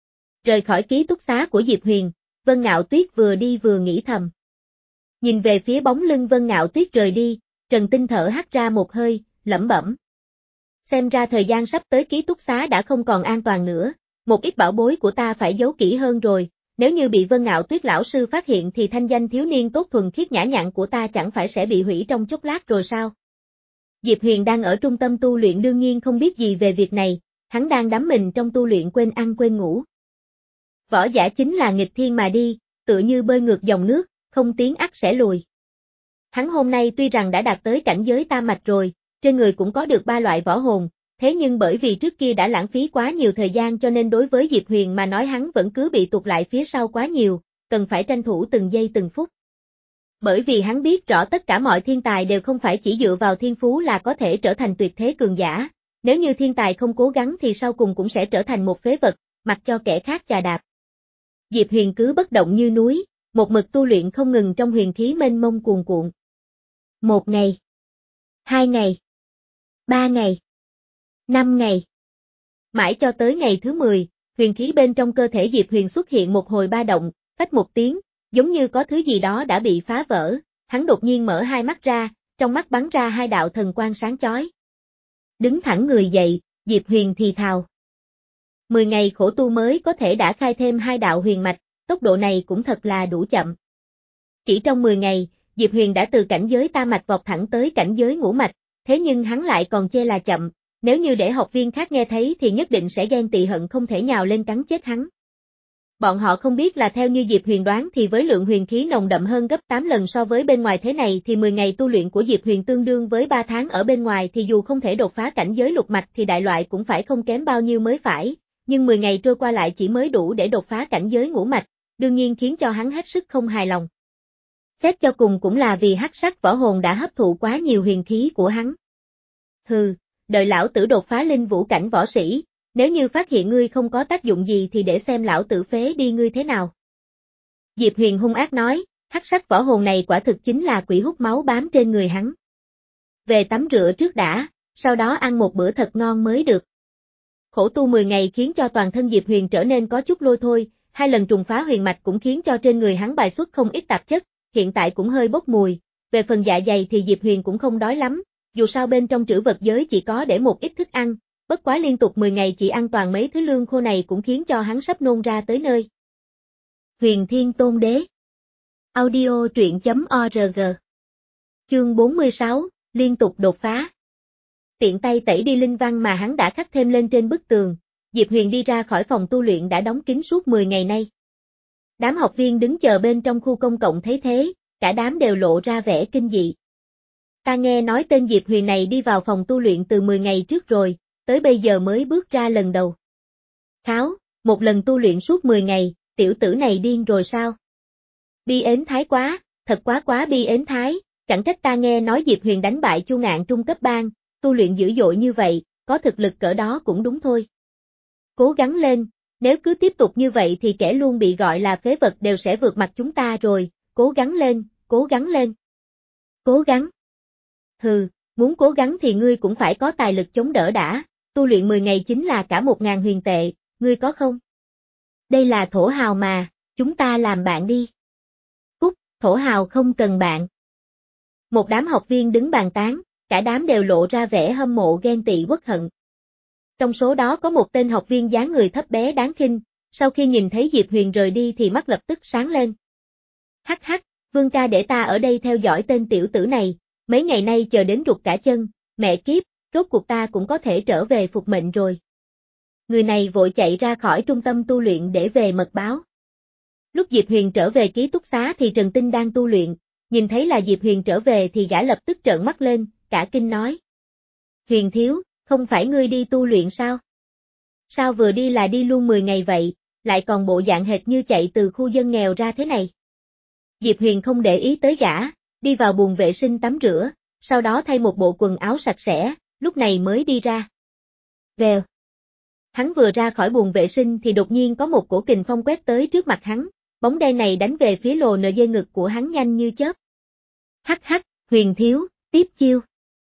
Rời khỏi ký túc xá của Diệp Huyền, Vân Ngạo Tuyết vừa đi vừa nghĩ thầm. Nhìn về phía bóng lưng Vân Ngạo Tuyết rời đi, Trần Tinh thở hắt ra một hơi, lẩm bẩm. Xem ra thời gian sắp tới ký túc xá đã không còn an toàn nữa, một ít bảo bối của ta phải giấu kỹ hơn rồi, nếu như bị Vân Ngạo Tuyết lão sư phát hiện thì thanh danh thiếu niên tốt thuần khiết nhã nhặn của ta chẳng phải sẽ bị hủy trong chốc lát rồi sao? Diệp Huyền đang ở trung tâm tu luyện đương nhiên không biết gì về việc này, hắn đang đắm mình trong tu luyện quên ăn quên ngủ. Võ giả chính là nghịch thiên mà đi, tựa như bơi ngược dòng nước, không tiến ắt sẽ lùi. Hắn hôm nay tuy rằng đã đạt tới cảnh giới tam mạch rồi, trên người cũng có được ba loại võ hồn, thế nhưng bởi vì trước kia đã lãng phí quá nhiều thời gian cho nên đối với Diệp Huyền mà nói hắn vẫn cứ bị tụt lại phía sau quá nhiều, cần phải tranh thủ từng giây từng phút. Bởi vì hắn biết rõ tất cả mọi thiên tài đều không phải chỉ dựa vào thiên phú là có thể trở thành tuyệt thế cường giả, nếu như thiên tài không cố gắng thì sau cùng cũng sẽ trở thành một phế vật, mặc cho kẻ khác chà đạp. Diệp Huyền cứ bất động như núi, một mực tu luyện không ngừng trong huyền khí mênh mông cuồn cuộn. Một ngày, hai ngày, ba ngày, năm ngày. Mãi cho tới ngày thứ mười, huyền khí bên trong cơ thể Diệp Huyền xuất hiện một hồi ba động, phách một tiếng, giống như có thứ gì đó đã bị phá vỡ, hắn đột nhiên mở hai mắt ra, trong mắt bắn ra hai đạo thần quang sáng chói. Đứng thẳng người dậy, Diệp Huyền thì thào. Mười ngày khổ tu mới có thể đã khai thêm hai đạo huyền mạch, tốc độ này cũng thật là đủ chậm. Chỉ trong mười ngày, Diệp Huyền đã từ cảnh giới tam mạch vọt thẳng tới cảnh giới ngũ mạch, thế nhưng hắn lại còn chê là chậm, nếu như để học viên khác nghe thấy thì nhất định sẽ ghen tị hận không thể nhào lên cắn chết hắn. Bọn họ không biết là theo như Diệp Huyền đoán thì với lượng huyền khí nồng đậm hơn gấp tám lần so với bên ngoài thế này thì mười ngày tu luyện của Diệp Huyền tương đương với ba tháng ở bên ngoài thì dù không thể đột phá cảnh giới lục mạch thì đại loại cũng phải không kém bao nhiêu mới phải, nhưng mười ngày trôi qua lại chỉ mới đủ để đột phá cảnh giới ngũ mạch, đương nhiên khiến cho hắn hết sức không hài lòng. Xét cho cùng cũng là vì hắc sắc võ hồn đã hấp thụ quá nhiều huyền khí của hắn. Hừ, đợi lão tử đột phá linh vũ cảnh võ sĩ, nếu như phát hiện ngươi không có tác dụng gì thì để xem lão tử phế đi ngươi thế nào. Diệp Huyền hung ác nói, hắc sắc võ hồn này quả thực chính là quỷ hút máu bám trên người hắn. Về tắm rửa trước đã, sau đó ăn một bữa thật ngon mới được. Khổ tu mười ngày khiến cho toàn thân Diệp Huyền trở nên có chút lôi thôi, hai lần trùng phá huyền mạch cũng khiến cho trên người hắn bài xuất không ít tạp chất, hiện tại cũng hơi bốc mùi, về phần dạ dày thì Diệp Huyền cũng không đói lắm, dù sao bên trong trữ vật giới chỉ có để một ít thức ăn, bất quá liên tục mười ngày chỉ ăn toàn mấy thứ lương khô này cũng khiến cho hắn sắp nôn ra tới nơi. Huyền Thiên Tôn Đế. Audio truyện chấm org. Chương bốn mươi sáu, liên tục đột phá. Tiện tay tẩy đi linh văn mà hắn đã khắc thêm lên trên bức tường, Diệp Huyền đi ra khỏi phòng tu luyện đã đóng kín suốt mười ngày nay. Đám học viên đứng chờ bên trong khu công cộng thấy thế, cả đám đều lộ ra vẻ kinh dị. Ta nghe nói tên Diệp Huyền này đi vào phòng tu luyện từ mười ngày trước rồi, tới bây giờ mới bước ra lần đầu. Kháo, một lần tu luyện suốt mười ngày, tiểu tử này điên rồi sao? Bi ến thái quá, thật quá quá bi ến thái, chẳng trách ta nghe nói Diệp Huyền đánh bại Chu Ngạn trung cấp bang, tu luyện dữ dội như vậy, có thực lực cỡ đó cũng đúng thôi. Cố gắng lên, nếu cứ tiếp tục như vậy thì kẻ luôn bị gọi là phế vật đều sẽ vượt mặt chúng ta rồi, cố gắng lên, cố gắng lên. Cố gắng. Hừ, muốn cố gắng thì ngươi cũng phải có tài lực chống đỡ đã, tu luyện mười ngày chính là cả một ngàn huyền tệ, ngươi có không? Đây là thổ hào mà, chúng ta làm bạn đi. Cút, thổ hào không cần bạn. Một đám học viên đứng bàn tán, cả đám đều lộ ra vẻ hâm mộ ghen tị uất hận. Trong số đó có một tên học viên dáng người thấp bé đáng khinh, sau khi nhìn thấy Diệp Huyền rời đi thì mắt lập tức sáng lên. Hắc hắc, Vương ca để ta ở đây theo dõi tên tiểu tử này, mấy ngày nay chờ đến rụt cả chân, mẹ kiếp, rốt cuộc ta cũng có thể trở về phục mệnh rồi. Người này vội chạy ra khỏi trung tâm tu luyện để về mật báo. Lúc Diệp Huyền trở về ký túc xá thì Trần Tinh đang tu luyện, nhìn thấy là Diệp Huyền trở về thì gã lập tức trợn mắt lên, cả kinh nói. Huyền thiếu, không phải ngươi đi tu luyện sao? Sao vừa đi là đi luôn mười ngày vậy, lại còn bộ dạng hệt như chạy từ khu dân nghèo ra thế này? Diệp Huyền không để ý tới gã, đi vào buồng vệ sinh tắm rửa, sau đó thay một bộ quần áo sạch sẽ, lúc này mới đi ra. Vèo. Hắn vừa ra khỏi buồng vệ sinh thì đột nhiên có một cổ kình phong quét tới trước mặt hắn, bóng đen này đánh về phía lồ nờ dây ngực của hắn nhanh như chớp. Hắc hắc, Huyền thiếu, tiếp chiêu.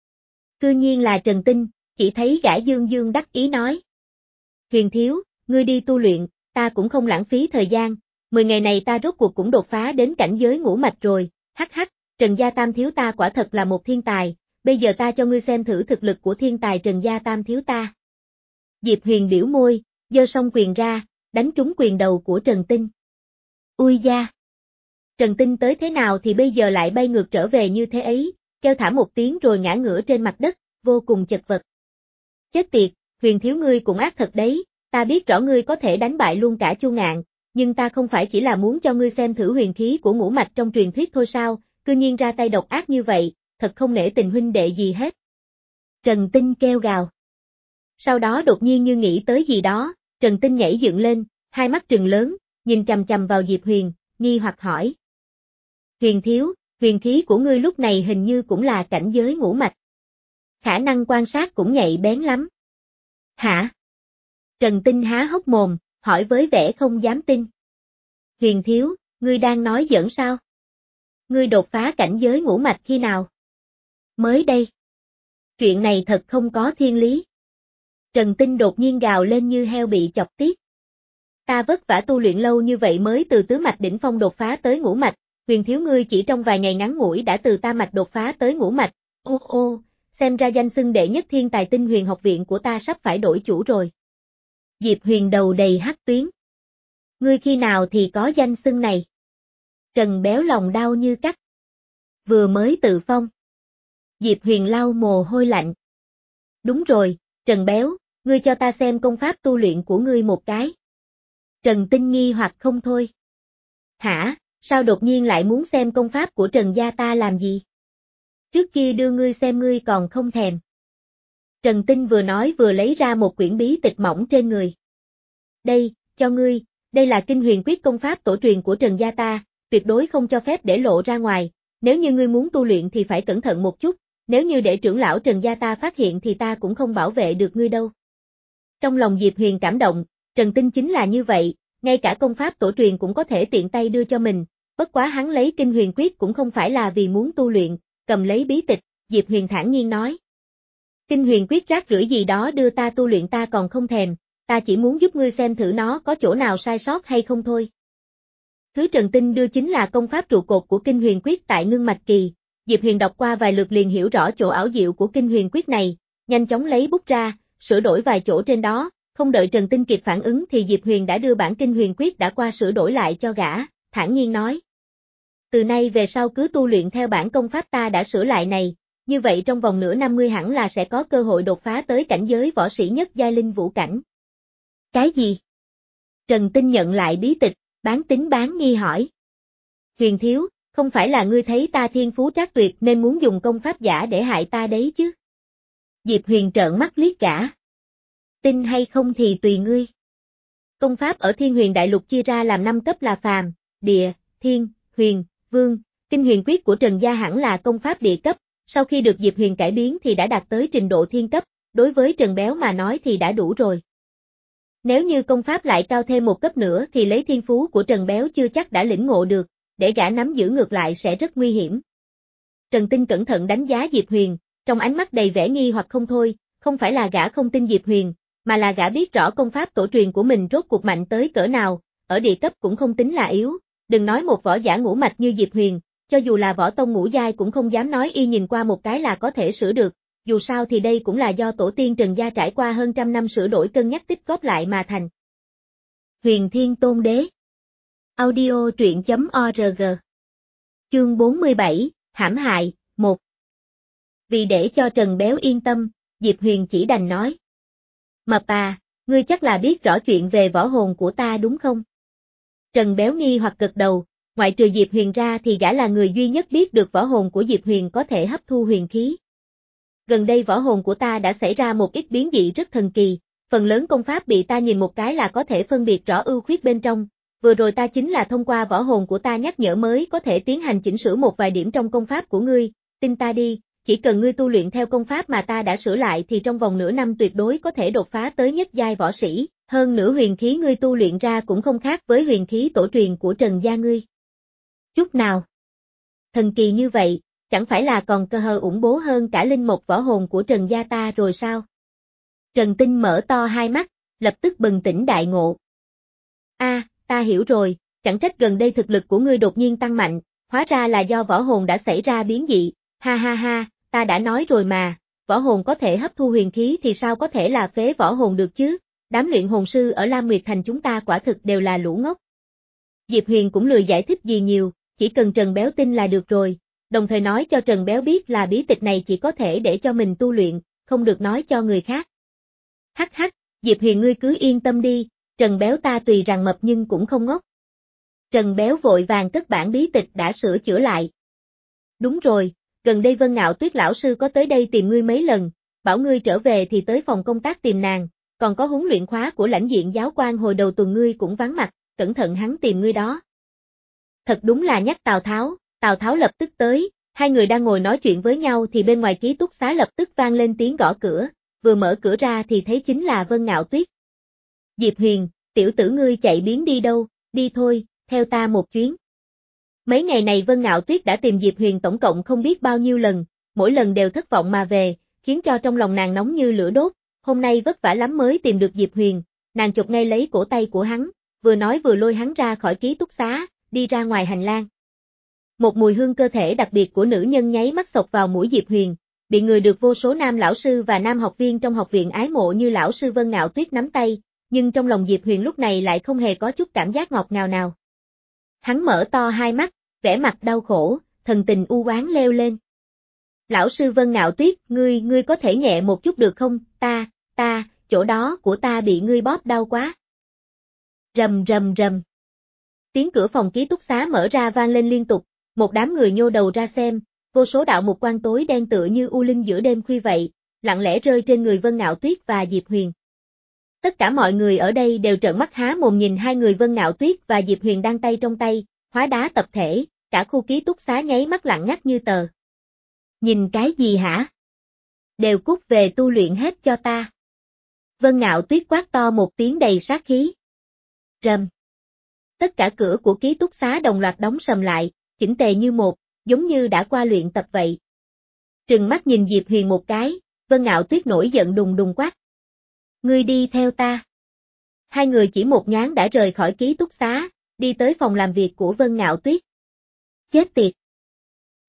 Cư nhiên là Trần Tinh, chỉ thấy gã dương dương đắc ý nói. Huyền thiếu, ngươi đi tu luyện, ta cũng không lãng phí thời gian, mười ngày này ta rốt cuộc cũng đột phá đến cảnh giới ngũ mạch rồi, hắc hắc, Trần Gia Tam thiếu ta quả thật là một thiên tài, bây giờ ta cho ngươi xem thử thực lực của thiên tài Trần Gia Tam thiếu ta. Diệp Huyền biểu môi, giơ song quyền ra, đánh trúng quyền đầu của Trần Tinh. Ui da! Trần Tinh tới thế nào thì bây giờ lại bay ngược trở về như thế ấy, kêu thảm một tiếng rồi ngã ngửa trên mặt đất, vô cùng chật vật. Chết tiệt, Huyền thiếu ngươi cũng ác thật đấy, ta biết rõ ngươi có thể đánh bại luôn cả Chu Ngạn, nhưng ta không phải chỉ là muốn cho ngươi xem thử huyền khí của ngũ mạch trong truyền thuyết thôi sao, cư nhiên ra tay độc ác như vậy, thật không nể tình huynh đệ gì hết. Trần Tinh kêu gào. Sau đó đột nhiên như nghĩ tới gì đó, Trần Tinh nhảy dựng lên, hai mắt trừng lớn, nhìn chằm chằm vào Diệp Huyền, nghi hoặc hỏi. Huyền thiếu, huyền khí của ngươi lúc này hình như cũng là cảnh giới ngũ mạch. Khả năng quan sát cũng nhạy bén lắm. Hả? Trần Tinh há hốc mồm, hỏi với vẻ không dám tin. Huyền thiếu, ngươi đang nói giỡn sao? Ngươi đột phá cảnh giới ngũ mạch khi nào? Mới đây. Chuyện này thật không có thiên lý. Trần Tinh đột nhiên gào lên như heo bị chọc tiết. Ta vất vả tu luyện lâu như vậy mới từ tứ mạch đỉnh phong đột phá tới ngũ mạch, huyền thiếu ngươi chỉ trong vài ngày ngắn ngủi đã từ tam mạch đột phá tới ngũ mạch, ô ô, xem ra danh xưng đệ nhất thiên tài Tinh Huyền học viện của ta sắp phải đổi chủ rồi. Diệp Huyền đầu đầy hắc tuyến. Ngươi khi nào thì có danh xưng này? Trần Béo lòng đau như cắt. Vừa mới tự phong. Diệp Huyền lau mồ hôi lạnh. Đúng rồi, Trần Béo, ngươi cho ta xem công pháp tu luyện của ngươi một cái. Trần Tinh nghi hoặc không thôi. Hả, sao đột nhiên lại muốn xem công pháp của Trần gia ta làm gì? Trước kia đưa ngươi xem ngươi còn không thèm. Trần Tinh vừa nói vừa lấy ra một quyển bí tịch mỏng trên người. Đây, cho ngươi, đây là kinh huyền quyết công pháp tổ truyền của Trần gia ta, tuyệt đối không cho phép để lộ ra ngoài, nếu như ngươi muốn tu luyện thì phải cẩn thận một chút, nếu như để trưởng lão Trần gia ta phát hiện thì ta cũng không bảo vệ được ngươi đâu. Trong lòng Diệp Huyền cảm động, Trần Tinh chính là như vậy, ngay cả công pháp tổ truyền cũng có thể tiện tay đưa cho mình, bất quá hắn lấy kinh huyền quyết cũng không phải là vì muốn tu luyện, cầm lấy bí tịch, Diệp Huyền thản nhiên nói. Kinh huyền quyết rác rưởi gì đó đưa ta tu luyện ta còn không thèm, ta chỉ muốn giúp ngươi xem thử nó có chỗ nào sai sót hay không thôi. Thứ Trần Tinh đưa chính là công pháp trụ cột của kinh huyền quyết tại ngưng mạch kỳ, Diệp Huyền đọc qua vài lượt liền hiểu rõ chỗ ảo diệu của kinh huyền quyết này, nhanh chóng lấy bút ra, sửa đổi vài chỗ trên đó, không đợi Trần Tinh kịp phản ứng thì Diệp Huyền đã đưa bản kinh huyền quyết đã qua sửa đổi lại cho gã, thản nhiên nói. Từ nay về sau cứ tu luyện theo bản công pháp ta đã sửa lại này, như vậy trong vòng nửa năm ngươi hẳn là sẽ có cơ hội đột phá tới cảnh giới võ sĩ nhất giai linh vũ cảnh. Cái gì? Trần Tinh nhận lại bí tịch, bán tín bán nghi hỏi. Huyền thiếu, không phải là ngươi thấy ta thiên phú trác tuyệt nên muốn dùng công pháp giả để hại ta đấy chứ? Diệp Huyền trợn mắt liếc gã. Tin hay không thì tùy ngươi. Công pháp ở Thiên Huyền Đại Lục chia ra làm năm cấp là phàm, địa, thiên, huyền, vương, kinh huyền quyết của Trần gia hẳn là công pháp địa cấp, sau khi được Diệp Huyền cải biến thì đã đạt tới trình độ thiên cấp, đối với Trần Béo mà nói thì đã đủ rồi. Nếu như công pháp lại cao thêm một cấp nữa thì lấy thiên phú của Trần Béo chưa chắc đã lĩnh ngộ được, để gã nắm giữ ngược lại sẽ rất nguy hiểm. Trần Tinh cẩn thận đánh giá Diệp Huyền, trong ánh mắt đầy vẻ nghi hoặc không thôi, không phải là gã không tin Diệp Huyền, mà là gã biết rõ công pháp tổ truyền của mình rốt cuộc mạnh tới cỡ nào, ở địa cấp cũng không tính là yếu, đừng nói một võ giả ngũ mạch như Diệp Huyền, cho dù là võ tông ngũ giai cũng không dám nói y nhìn qua một cái là có thể sửa được, dù sao thì đây cũng là do tổ tiên Trần gia trải qua hơn trăm năm sửa đổi cân nhắc tích góp lại mà thành. Huyền Thiên Tôn Đế. Audio truyện chấm org. Chương bốn mươi bảy, hãm hại, một. Vì để cho Trần Béo yên tâm, Diệp Huyền chỉ đành nói. Mập à, ngươi chắc là biết rõ chuyện về võ hồn của ta đúng không? Trần Béo nghi hoặc gật đầu, ngoại trừ Diệp Huyền ra thì gã là người duy nhất biết được võ hồn của Diệp Huyền có thể hấp thu huyền khí. Gần đây võ hồn của ta đã xảy ra một ít biến dị rất thần kỳ, phần lớn công pháp bị ta nhìn một cái là có thể phân biệt rõ ưu khuyết bên trong, vừa rồi ta chính là thông qua võ hồn của ta nhắc nhở mới có thể tiến hành chỉnh sửa một vài điểm trong công pháp của ngươi, tin ta đi, chỉ cần ngươi tu luyện theo công pháp mà ta đã sửa lại thì trong vòng nửa năm tuyệt đối có thể đột phá tới nhất giai võ sĩ, hơn nữa huyền khí ngươi tu luyện ra cũng không khác với huyền khí tổ truyền của Trần gia ngươi. Chút nào? Thần kỳ như vậy, chẳng phải là còn cơ hờ ủng bố hơn cả linh mộc võ hồn của Trần gia ta rồi sao? Trần Tinh mở to hai mắt, lập tức bừng tỉnh đại ngộ. A, à, ta hiểu rồi, chẳng trách gần đây thực lực của ngươi đột nhiên tăng mạnh, hóa ra là do võ hồn đã xảy ra biến dị, ha ha ha, ta đã nói rồi mà, võ hồn có thể hấp thu huyền khí thì sao có thể là phế võ hồn được chứ, đám luyện hồn sư ở Lam Nguyệt Thành chúng ta quả thực đều là lũ ngốc. Diệp Huyền cũng lười giải thích gì nhiều, chỉ cần Trần Béo tin là được rồi, đồng thời nói cho Trần Béo biết là bí tịch này chỉ có thể để cho mình tu luyện, không được nói cho người khác. Hắc hắc, Diệp Huyền ngươi cứ yên tâm đi, Trần Béo ta tùy rằng mập nhưng cũng không ngốc. Trần Béo vội vàng cất bản bí tịch đã sửa chữa lại. Đúng rồi, gần đây Vân Ngạo Tuyết lão sư có tới đây tìm ngươi mấy lần, bảo ngươi trở về thì tới phòng công tác tìm nàng, còn có huấn luyện khóa của lãnh diện giáo quan hồi đầu tuần ngươi cũng vắng mặt, cẩn thận hắn tìm ngươi đó. Thật đúng là nhắc Tào Tháo, Tào Tháo lập tức tới, hai người đang ngồi nói chuyện với nhau thì bên ngoài ký túc xá lập tức vang lên tiếng gõ cửa, vừa mở cửa ra thì thấy chính là Vân Ngạo Tuyết. Diệp Huyền, tiểu tử ngươi chạy biến đi đâu, đi thôi, theo ta một chuyến. Mấy ngày này Vân Ngạo Tuyết đã tìm Diệp Huyền tổng cộng không biết bao nhiêu lần, mỗi lần đều thất vọng mà về, khiến cho trong lòng nàng nóng như lửa đốt, hôm nay vất vả lắm mới tìm được Diệp Huyền, nàng chụp ngay lấy cổ tay của hắn, vừa nói vừa lôi hắn ra khỏi ký túc xá, đi ra ngoài hành lang. Một mùi hương cơ thể đặc biệt của nữ nhân nháy mắt xộc vào mũi Diệp Huyền, bị người được vô số nam lão sư và nam học viên trong học viện ái mộ như lão sư Vân Ngạo Tuyết nắm tay, nhưng trong lòng Diệp Huyền lúc này lại không hề có chút cảm giác ngọt ngào nào. Hắn mở to hai mắt, vẻ mặt đau khổ, thần tình u oán leo lên. Lão sư Vân Ngạo Tuyết, ngươi, ngươi có thể nhẹ một chút được không, ta, ta, chỗ đó của ta bị ngươi bóp đau quá. Rầm rầm rầm. Tiếng cửa phòng ký túc xá mở ra vang lên liên tục, một đám người nhô đầu ra xem, vô số đạo mục quang tối đen tựa như u linh giữa đêm khuya vậy, lặng lẽ rơi trên người Vân Ngạo Tuyết và Diệp Huyền. Tất cả mọi người ở đây đều trợn mắt há mồm nhìn hai người Vân Ngạo Tuyết và Diệp Huyền đang tay trong tay, hóa đá tập thể, cả khu ký túc xá nháy mắt lặng ngắt như tờ. Nhìn cái gì hả? Đều cút về tu luyện hết cho ta. Vân Ngạo Tuyết quát to một tiếng đầy sát khí. Rầm. Tất cả cửa của ký túc xá đồng loạt đóng sầm lại, chỉnh tề như một, giống như đã qua luyện tập vậy. Trừng mắt nhìn Diệp Huyền một cái, Vân Ngạo Tuyết nổi giận đùng đùng quát. Ngươi đi theo ta. Hai người chỉ một nhoáng đã rời khỏi ký túc xá, đi tới phòng làm việc của Vân Ngạo Tuyết. Chết tiệt.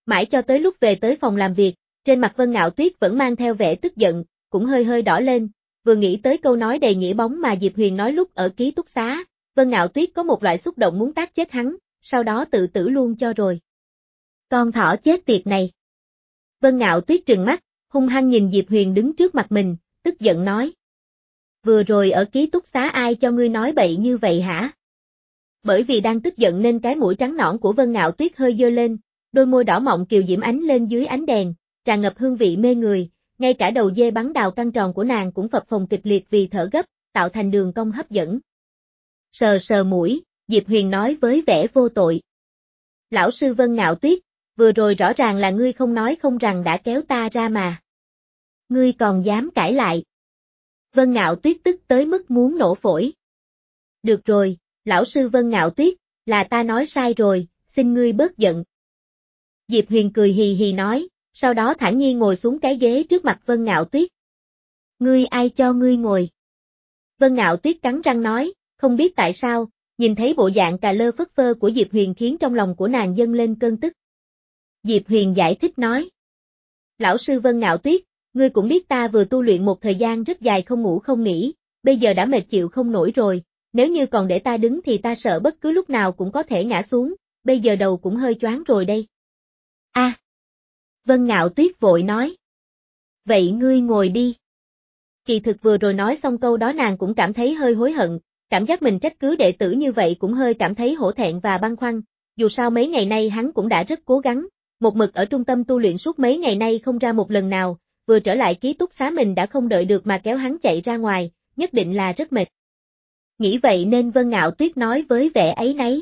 Mãi cho tới lúc về tới phòng làm việc, trên mặt Vân Ngạo Tuyết vẫn mang theo vẻ tức giận, cũng hơi hơi đỏ lên, vừa nghĩ tới câu nói đầy nghĩa bóng mà Diệp Huyền nói lúc ở ký túc xá, Vân Ngạo Tuyết có một loại xúc động muốn tát chết hắn, sau đó tự tử luôn cho rồi. Con thỏ chết tiệt này. Vân Ngạo Tuyết trừng mắt, hung hăng nhìn Diệp Huyền đứng trước mặt mình, tức giận nói. Vừa rồi ở ký túc xá ai cho ngươi nói bậy như vậy hả? Bởi vì đang tức giận nên cái mũi trắng nõn của Vân Ngạo Tuyết hơi dơ lên, đôi môi đỏ mọng kiều diễm ánh lên dưới ánh đèn, tràn ngập hương vị mê người, ngay cả đầu dê bắn đào căng tròn của nàng cũng phập phồng kịch liệt vì thở gấp, tạo thành đường cong hấp dẫn. Sờ sờ mũi, Diệp Huyền nói với vẻ vô tội. Lão sư Vân Ngạo Tuyết, vừa rồi rõ ràng là ngươi không nói không rằng đã kéo ta ra mà. Ngươi còn dám cãi lại. Vân Ngạo Tuyết tức tới mức muốn nổ phổi. Được rồi, lão sư Vân Ngạo Tuyết, là ta nói sai rồi, xin ngươi bớt giận. Diệp Huyền cười hì hì nói, sau đó thản nhiên ngồi xuống cái ghế trước mặt Vân Ngạo Tuyết. Ngươi ai cho ngươi ngồi? Vân Ngạo Tuyết cắn răng nói, không biết tại sao, nhìn thấy bộ dạng cà lơ phất phơ của Diệp Huyền khiến trong lòng của nàng dâng lên cơn tức. Diệp Huyền giải thích nói. Lão sư Vân Ngạo Tuyết, ngươi cũng biết ta vừa tu luyện một thời gian rất dài không ngủ không nghỉ, bây giờ đã mệt chịu không nổi rồi, nếu như còn để ta đứng thì ta sợ bất cứ lúc nào cũng có thể ngã xuống, bây giờ đầu cũng hơi choáng rồi đây. A. À, Vân Ngạo Tuyết vội nói. Vậy ngươi ngồi đi. Kỳ thực vừa rồi nói xong câu đó nàng cũng cảm thấy hơi hối hận, cảm giác mình trách cứ đệ tử như vậy cũng hơi cảm thấy hổ thẹn và băn khoăn, dù sao mấy ngày nay hắn cũng đã rất cố gắng, một mực ở trung tâm tu luyện suốt mấy ngày nay không ra một lần nào, vừa trở lại ký túc xá mình đã không đợi được mà kéo hắn chạy ra ngoài, nhất định là rất mệt. Nghĩ vậy nên Vân Ngạo Tuyết nói với vẻ áy náy.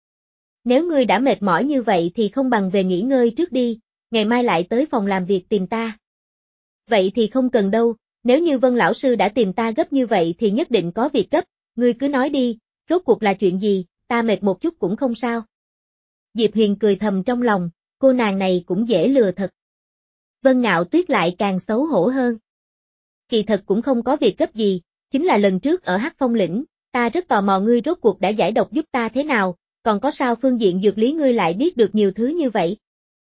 Nếu ngươi đã mệt mỏi như vậy thì không bằng về nghỉ ngơi trước đi, ngày mai lại tới phòng làm việc tìm ta. Vậy thì không cần đâu, nếu như Vân lão sư đã tìm ta gấp như vậy thì nhất định có việc gấp, ngươi cứ nói đi, rốt cuộc là chuyện gì, ta mệt một chút cũng không sao. Diệp Huyền cười thầm trong lòng, cô nàng này cũng dễ lừa thật. Vân Ngạo Tuyết lại càng xấu hổ hơn. Kỳ thật cũng không có việc gấp gì, chính là lần trước ở Hắc Phong lĩnh, ta rất tò mò ngươi rốt cuộc đã giải độc giúp ta thế nào, còn có sao phương diện dược lý ngươi lại biết được nhiều thứ như vậy.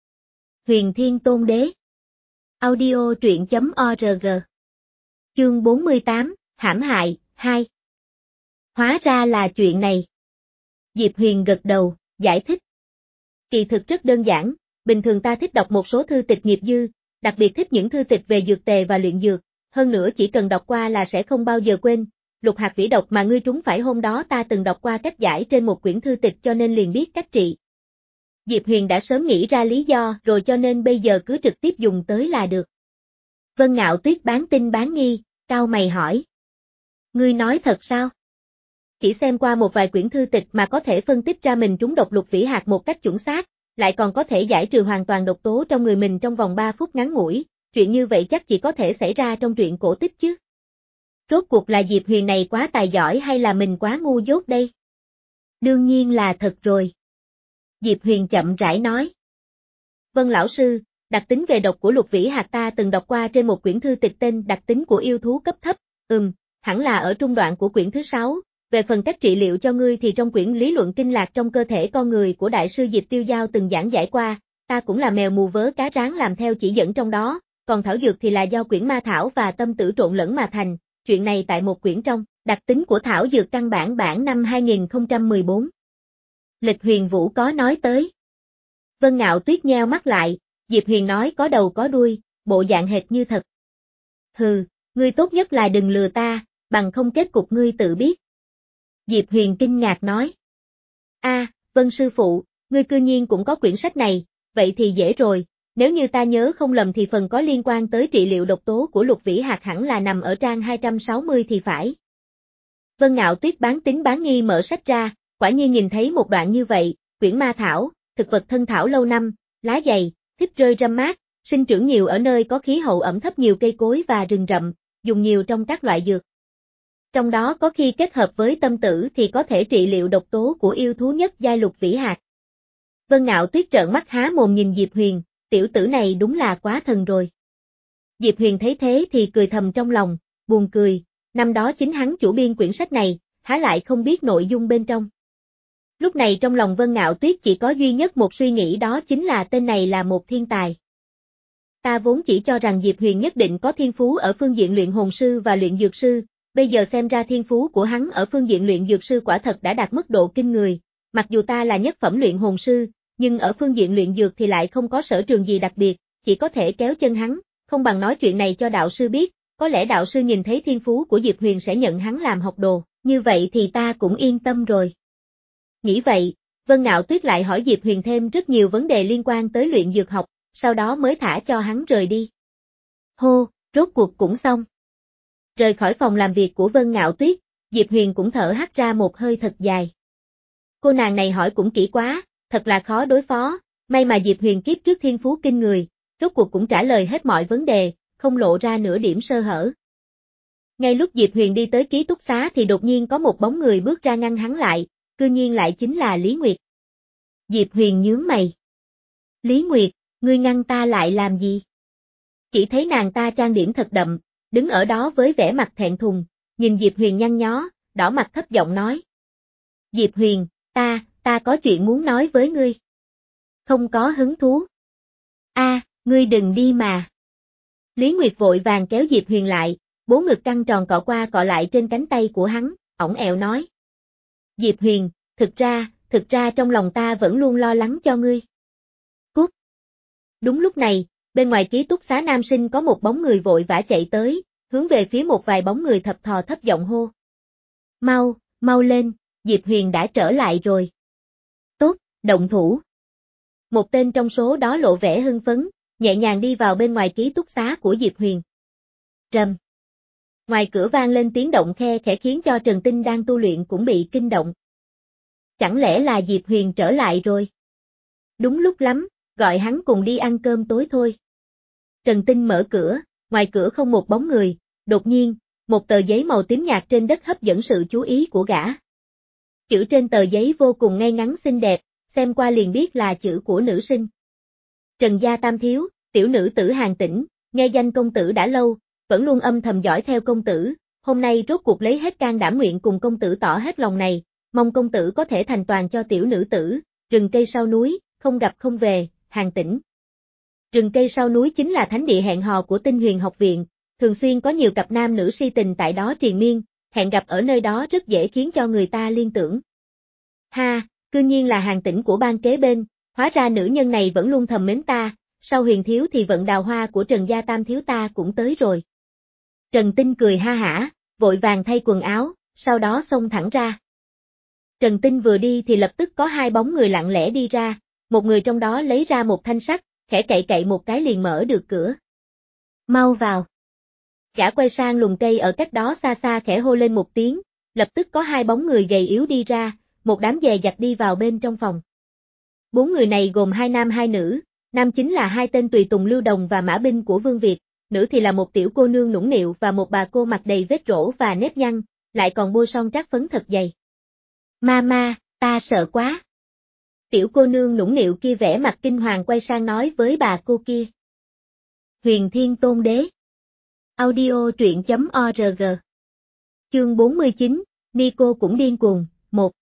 Huyền Thiên Tôn Đế. Audio truyện chấm org. Chương bốn mươi tám, hãm hại, hai. Hóa ra là chuyện này. Diệp Huyền gật đầu, giải thích. Kỳ thực rất đơn giản, bình thường ta thích đọc một số thư tịch nghiệp dư, đặc biệt thích những thư tịch về dược tề và luyện dược, hơn nữa chỉ cần đọc qua là sẽ không bao giờ quên. Lục hạt vĩ độc mà ngươi trúng phải hôm đó ta từng đọc qua cách giải trên một quyển thư tịch cho nên liền biết cách trị. Diệp Huyền đã sớm nghĩ ra lý do rồi cho nên bây giờ cứ trực tiếp dùng tới là được. Vân Ngạo Tuyết bán tin bán nghi, cau mày hỏi. Ngươi nói thật sao? Chỉ xem qua một vài quyển thư tịch mà có thể phân tích ra mình trúng độc lục vĩ hạt một cách chuẩn xác, lại còn có thể giải trừ hoàn toàn độc tố trong người mình trong vòng ba phút ngắn ngủi, chuyện như vậy chắc chỉ có thể xảy ra trong truyện cổ tích chứ. Rốt cuộc là Diệp Huyền này quá tài giỏi hay là mình quá ngu dốt đây? Đương nhiên là thật rồi. Diệp Huyền chậm rãi nói. Vân lão sư, đặc tính về độc của lục vĩ hạt ta từng đọc qua trên một quyển thư tịch tên đặc tính của yêu thú cấp thấp, ừm, hẳn là ở trung đoạn của quyển thứ sáu, về phần cách trị liệu cho ngươi thì trong quyển lý luận kinh lạc trong cơ thể con người của đại sư Diệp Tiêu Giao từng giảng giải qua, ta cũng là mèo mù vớ cá rán làm theo chỉ dẫn trong đó, còn thảo dược thì là do quyển ma thảo và tâm tử trộn lẫn mà thành, chuyện này tại một quyển trong, đặc tính của thảo dược căn bản bản năm hai nghìn không trăm mười bốn. Lịch Huyền Vũ có nói tới. Vân Ngạo Tuyết nheo mắt lại, Diệp Huyền nói có đầu có đuôi, bộ dạng hệt như thật. Hừ, ngươi tốt nhất là đừng lừa ta, bằng không kết cục ngươi tự biết. Diệp Huyền kinh ngạc nói. A, à, Vân sư phụ, ngươi cư nhiên cũng có quyển sách này, vậy thì dễ rồi, nếu như ta nhớ không lầm thì phần có liên quan tới trị liệu độc tố của lục vĩ hạt hẳn là nằm ở trang hai trăm sáu mươi thì phải. Vân Ngạo Tuyết bán tín bán nghi mở sách ra, quả nhiên nhìn thấy một đoạn như vậy, quyển ma thảo, thực vật thân thảo lâu năm, lá dày, thích rơi râm mát, sinh trưởng nhiều ở nơi có khí hậu ẩm thấp nhiều cây cối và rừng rậm, dùng nhiều trong các loại dược. Trong đó có khi kết hợp với tâm tử thì có thể trị liệu độc tố của yêu thú nhất giai lục vĩ hạt. Vân Ngạo Tuyết trợn mắt há mồm nhìn Diệp Huyền, tiểu tử này đúng là quá thần rồi. Diệp Huyền thấy thế thì cười thầm trong lòng, buồn cười, năm đó chính hắn chủ biên quyển sách này, há lại không biết nội dung bên trong. Lúc này trong lòng Vân Ngạo Tuyết chỉ có duy nhất một suy nghĩ, đó chính là tên này là một thiên tài. Ta vốn chỉ cho rằng Diệp Huyền nhất định có thiên phú ở phương diện luyện hồn sư và luyện dược sư, bây giờ xem ra thiên phú của hắn ở phương diện luyện dược sư quả thật đã đạt mức độ kinh người. Mặc dù ta là nhất phẩm luyện hồn sư, nhưng ở phương diện luyện dược thì lại không có sở trường gì đặc biệt, chỉ có thể kéo chân hắn, không bằng nói chuyện này cho đạo sư biết, có lẽ đạo sư nhìn thấy thiên phú của Diệp Huyền sẽ nhận hắn làm học đồ, như vậy thì ta cũng yên tâm rồi. Nghĩ vậy, Vân Ngạo Tuyết lại hỏi Diệp Huyền thêm rất nhiều vấn đề liên quan tới luyện dược học, sau đó mới thả cho hắn rời đi. Hô, rốt cuộc cũng xong. Rời khỏi phòng làm việc của Vân Ngạo Tuyết, Diệp Huyền cũng thở hắt ra một hơi thật dài. Cô nàng này hỏi cũng kỹ quá, thật là khó đối phó, may mà Diệp Huyền kiếp trước thiên phú kinh người, rốt cuộc cũng trả lời hết mọi vấn đề, không lộ ra nửa điểm sơ hở. Ngay lúc Diệp Huyền đi tới ký túc xá thì đột nhiên có một bóng người bước ra ngăn hắn lại, cư nhiên lại chính là Lý Nguyệt. Diệp Huyền nhướng mày. Lý Nguyệt, ngươi ngăn ta lại làm gì? Chỉ thấy nàng ta trang điểm thật đậm, đứng ở đó với vẻ mặt thẹn thùng, nhìn Diệp Huyền nhăn nhó, đỏ mặt thấp giọng nói. Diệp Huyền, ta, ta có chuyện muốn nói với ngươi. Không có hứng thú. A, à, ngươi đừng đi mà. Lý Nguyệt vội vàng kéo Diệp Huyền lại, bố ngực căng tròn cọ qua cọ lại trên cánh tay của hắn, ổng ẹo nói. Diệp Huyền, thực ra, thực ra trong lòng ta vẫn luôn lo lắng cho ngươi. Cút. Đúng lúc này, bên ngoài ký túc xá nam sinh có một bóng người vội vã chạy tới, hướng về phía một vài bóng người thập thò thấp giọng hô. Mau, mau lên, Diệp Huyền đã trở lại rồi. Tốt, động thủ. Một tên trong số đó lộ vẻ hưng phấn, nhẹ nhàng đi vào bên ngoài ký túc xá của Diệp Huyền. Rầm. Ngoài cửa vang lên tiếng động khe khẽ khiến cho Trần Tinh đang tu luyện cũng bị kinh động. Chẳng lẽ là Diệp Huyền trở lại rồi? Đúng lúc lắm, gọi hắn cùng đi ăn cơm tối thôi. Trần Tinh mở cửa, ngoài cửa không một bóng người, đột nhiên, một tờ giấy màu tím nhạt trên đất hấp dẫn sự chú ý của gã. Chữ trên tờ giấy vô cùng ngay ngắn xinh đẹp, xem qua liền biết là chữ của nữ sinh. Trần gia tam thiếu, tiểu nữ tử Hàn Tĩnh, nghe danh công tử đã lâu, vẫn luôn âm thầm dõi theo công tử, hôm nay rốt cuộc lấy hết can đảm nguyện cùng công tử tỏ hết lòng này, mong công tử có thể thành toàn cho tiểu nữ tử, rừng cây sau núi, không gặp không về, Hàn Tĩnh. Rừng cây sau núi chính là thánh địa hẹn hò của Tinh Huyền học viện, thường xuyên có nhiều cặp nam nữ si tình tại đó triền miên, hẹn gặp ở nơi đó rất dễ khiến cho người ta liên tưởng. Ha, cư nhiên là Hàn Tĩnh của ban kế bên, hóa ra nữ nhân này vẫn luôn thầm mến ta, sau Huyền thiếu thì vận đào hoa của Trần gia tam thiếu ta cũng tới rồi. Trần Tinh cười ha hả, vội vàng thay quần áo, sau đó xông thẳng ra. Trần Tinh vừa đi thì lập tức có hai bóng người lặng lẽ đi ra, một người trong đó lấy ra một thanh sắt, khẽ cậy cậy một cái liền mở được cửa. Mau vào. Gã quay sang lùm cây ở cách đó xa xa khẽ hô lên một tiếng, lập tức có hai bóng người gầy yếu đi ra, một đám dè dặt đi vào bên trong phòng. Bốn người này gồm hai nam hai nữ, nam chính là hai tên tùy tùng Lưu Đồng và Mã Binh của Vương Việt, nữ thì là một tiểu cô nương nũng nịu và một bà cô mặt đầy vết rỗ và nếp nhăn, lại còn bôi son trát phấn thật dày. Mama, ta sợ quá. Tiểu cô nương nũng nịu kia vẻ mặt kinh hoàng quay sang nói với bà cô kia. Huyền Thiên Tôn Đế. Audio truyện chấm org. Chương bốn mươi chín, Nico cũng điên cuồng, một.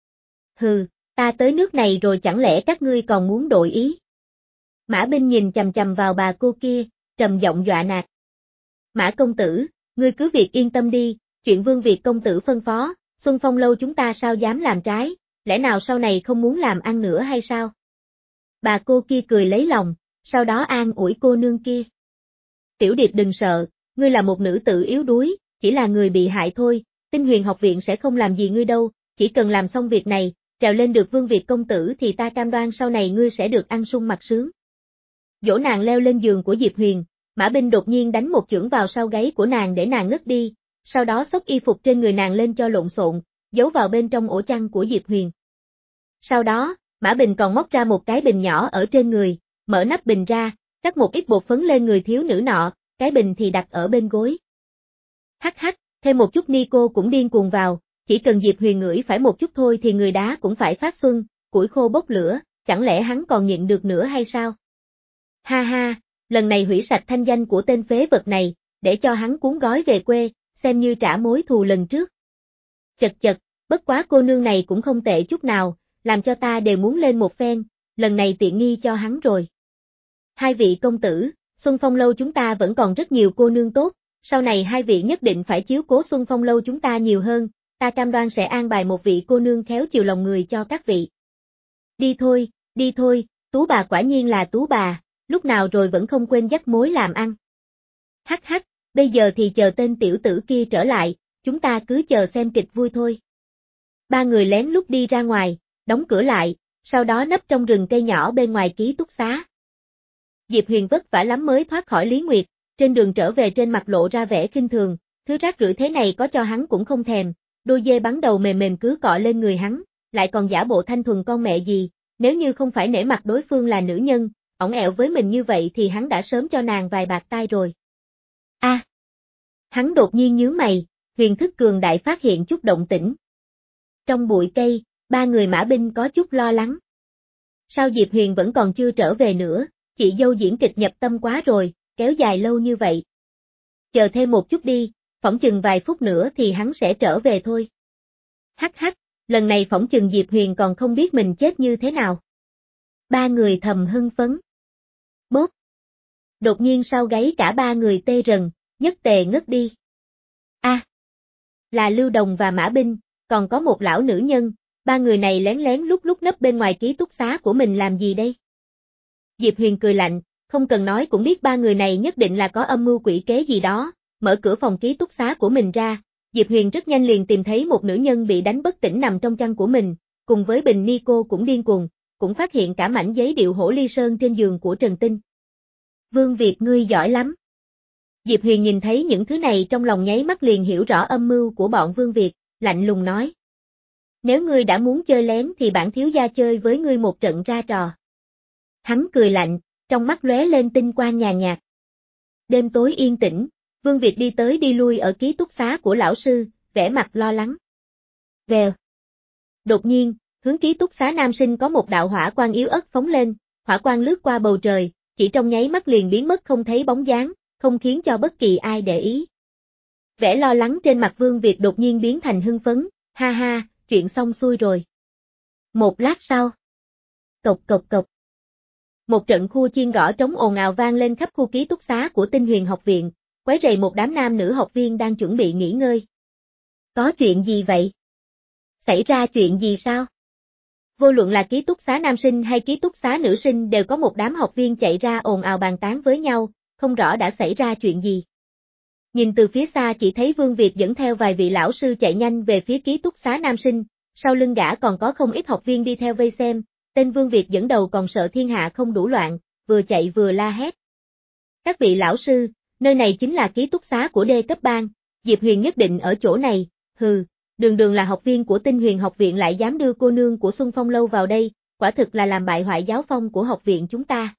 Hừ, ta tới nước này rồi chẳng lẽ các ngươi còn muốn đổi ý? Mã Binh nhìn chằm chằm vào bà cô kia, trầm giọng dọa nạt. Mã công tử, ngươi cứ việc yên tâm đi, chuyện Vương Việt công tử phân phó, Xuân Phong lâu chúng ta sao dám làm trái, lẽ nào sau này không muốn làm ăn nữa hay sao? Bà cô kia cười lấy lòng, sau đó an ủi cô nương kia. Tiểu Điệp đừng sợ, ngươi là một nữ tử yếu đuối, chỉ là người bị hại thôi, Tinh Huyền học viện sẽ không làm gì ngươi đâu, chỉ cần làm xong việc này, trèo lên được Vương Việt công tử thì ta cam đoan sau này ngươi sẽ được ăn sung mặc sướng. Dỗ nàng leo lên giường của Diệp Huyền, Mã Binh đột nhiên đánh một chưởng vào sau gáy của nàng để nàng ngất đi, sau đó xốc y phục trên người nàng lên cho lộn xộn, giấu vào bên trong ổ chăn của Diệp Huyền. Sau đó, Mã Bình còn móc ra một cái bình nhỏ ở trên người, mở nắp bình ra, rắc một ít bột phấn lên người thiếu nữ nọ, cái bình thì đặt ở bên gối. Hắc hắc, thêm một chút Nico cũng điên cuồng vào, chỉ cần Diệp Huyền ngửi phải một chút thôi thì người đá cũng phải phát xuân, củi khô bốc lửa, chẳng lẽ hắn còn nhịn được nữa hay sao? Ha ha, lần này hủy sạch thanh danh của tên phế vật này, để cho hắn cuốn gói về quê, xem như trả mối thù lần trước. Chật chật, bất quá cô nương này cũng không tệ chút nào, làm cho ta đều muốn lên một phen, lần này tiện nghi cho hắn rồi. Hai vị công tử, Xuân Phong lâu chúng ta vẫn còn rất nhiều cô nương tốt, sau này hai vị nhất định phải chiếu cố Xuân Phong lâu chúng ta nhiều hơn, ta cam đoan sẽ an bài một vị cô nương khéo chiều lòng người cho các vị. Đi thôi, đi thôi, Tú bà quả nhiên là Tú bà, lúc nào rồi vẫn không quên dắt mối làm ăn. Hắc hắc, bây giờ thì chờ tên tiểu tử kia trở lại, chúng ta cứ chờ xem kịch vui thôi. Ba người lén lút đi ra ngoài, đóng cửa lại, sau đó nấp trong rừng cây nhỏ bên ngoài ký túc xá. Diệp Huyền vất vả lắm mới thoát khỏi Lý Nguyệt, trên đường trở về trên mặt lộ ra vẻ khinh thường, thứ rác rưởi thế này có cho hắn cũng không thèm, đôi dê bắn đầu mềm mềm cứ cọ lên người hắn, lại còn giả bộ thanh thuần con mẹ gì, nếu như không phải nể mặt đối phương là nữ nhân, ổng ẹo với mình như vậy thì hắn đã sớm cho nàng vài bạt tai rồi. A, à, hắn đột nhiên nhướng mày, huyền thức cường đại phát hiện chút động tĩnh. Trong bụi cây, ba người mã binh có chút lo lắng. Sao Diệp Huyền vẫn còn chưa trở về nữa, chị dâu diễn kịch nhập tâm quá rồi, kéo dài lâu như vậy. Chờ thêm một chút đi, phỏng chừng vài phút nữa thì hắn sẽ trở về thôi. Hắc hắc, lần này phỏng chừng Diệp Huyền còn không biết mình chết như thế nào. Ba người thầm hưng phấn. Bốp. Đột nhiên sau gáy cả ba người tê rần, nhất tề ngất đi. A, à, là Lưu Đồng và Mã Binh, còn có một lão nữ nhân, ba người này lén lén lúc lúc nấp bên ngoài ký túc xá của mình làm gì đây? Diệp Huyền cười lạnh, không cần nói cũng biết ba người này nhất định là có âm mưu quỷ kế gì đó, mở cửa phòng ký túc xá của mình ra, Diệp Huyền rất nhanh liền tìm thấy một nữ nhân bị đánh bất tỉnh nằm trong chăn của mình, cùng với bình Nico cũng điên cuồng, cũng phát hiện cả mảnh giấy điệu hổ ly sơn trên giường của Trần Tinh. Vương Việt ngươi giỏi lắm. Diệp Huyền nhìn thấy những thứ này trong lòng nháy mắt liền hiểu rõ âm mưu của bọn Vương Việt, lạnh lùng nói. Nếu ngươi đã muốn chơi lén thì bản thiếu gia chơi với ngươi một trận ra trò. Hắn cười lạnh, trong mắt lóe lên tinh quang nhàn nhạt. Đêm tối yên tĩnh, Vương Việt đi tới đi lui ở ký túc xá của lão sư, vẻ mặt lo lắng. Vèo. Đột nhiên, hướng ký túc xá nam sinh có một đạo hỏa quang yếu ớt phóng lên, hỏa quang lướt qua bầu trời, chỉ trong nháy mắt liền biến mất không thấy bóng dáng, không khiến cho bất kỳ ai để ý. Vẻ lo lắng trên mặt Vương Việt đột nhiên biến thành hưng phấn, ha ha, chuyện xong xuôi rồi. Một lát sau. Cộc cộc cộc. Một trận khu chiên gõ trống ồn ào vang lên khắp khu ký túc xá của Tinh Huyền học viện, quấy rầy một đám nam nữ học viên đang chuẩn bị nghỉ ngơi. Có chuyện gì vậy? Xảy ra chuyện gì sao? Vô luận là ký túc xá nam sinh hay ký túc xá nữ sinh đều có một đám học viên chạy ra ồn ào bàn tán với nhau, không rõ đã xảy ra chuyện gì. Nhìn từ phía xa chỉ thấy Vương Việt dẫn theo vài vị lão sư chạy nhanh về phía ký túc xá nam sinh, sau lưng gã còn có không ít học viên đi theo vây xem, tên Vương Việt dẫn đầu còn sợ thiên hạ không đủ loạn, vừa chạy vừa la hét. Các vị lão sư, nơi này chính là ký túc xá của D cấp ban, Diệp Huyền nhất định ở chỗ này, hừ, đường đường là học viên của Tinh Huyền học viện lại dám đưa cô nương của Xuân Phong lâu vào đây, quả thực là làm bại hoại giáo phong của học viện chúng ta.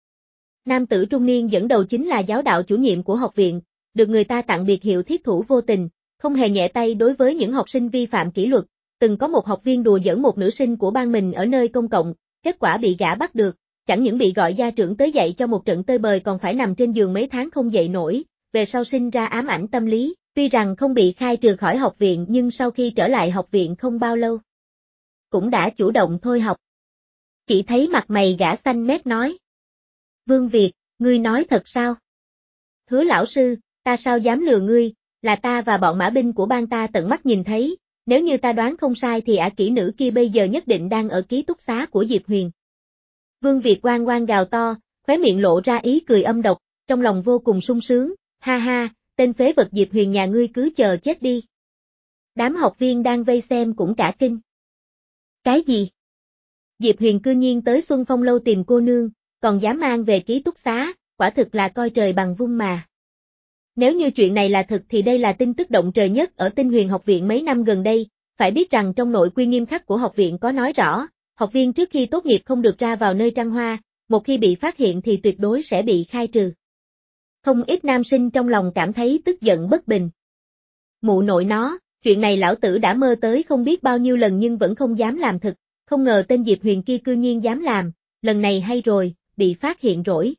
Nam tử trung niên dẫn đầu chính là giáo đạo chủ nhiệm của học viện, được người ta tặng biệt hiệu thiết thủ vô tình, không hề nhẹ tay đối với những học sinh vi phạm kỷ luật, từng có một học viên đùa giỡn một nữ sinh của ban mình ở nơi công cộng, kết quả bị gã bắt được, chẳng những bị gọi gia trưởng tới dạy cho một trận tơi bời còn phải nằm trên giường mấy tháng không dậy nổi, về sau sinh ra ám ảnh tâm lý, tuy rằng không bị khai trừ khỏi học viện nhưng sau khi trở lại học viện không bao lâu, cũng đã chủ động thôi học. Chỉ thấy mặt mày gã xanh mét nói. Vương Việt, ngươi nói thật sao? Hứa lão sư, ta sao dám lừa ngươi, là ta và bọn mã binh của bang ta tận mắt nhìn thấy, nếu như ta đoán không sai thì ả kỹ nữ kia bây giờ nhất định đang ở ký túc xá của Diệp Huyền. Vương Việt oan oan gào to, khóe miệng lộ ra ý cười âm độc, trong lòng vô cùng sung sướng, ha ha, tên phế vật Diệp Huyền nhà ngươi cứ chờ chết đi. Đám học viên đang vây xem cũng cả kinh. Cái gì? Diệp Huyền cư nhiên tới Xuân Phong lâu tìm cô nương, còn dám mang về ký túc xá, quả thực là coi trời bằng vung mà. Nếu như chuyện này là thật thì đây là tin tức động trời nhất ở Tinh Huyền học viện mấy năm gần đây, phải biết rằng trong nội quy nghiêm khắc của học viện có nói rõ, học viên trước khi tốt nghiệp không được ra vào nơi trăng hoa, một khi bị phát hiện thì tuyệt đối sẽ bị khai trừ. Không ít nam sinh trong lòng cảm thấy tức giận bất bình. Mụ nội nó, chuyện này lão tử đã mơ tới không biết bao nhiêu lần nhưng vẫn không dám làm thực, không ngờ tên Diệp Huyền kia cư nhiên dám làm, lần này hay rồi, bị phát hiện rỗi.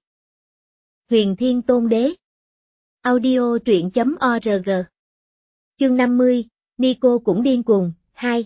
Huyền Thiên Tôn Đế. Audio truyện chấm org. Chương năm mươi, Nico cũng điên cuồng, hai.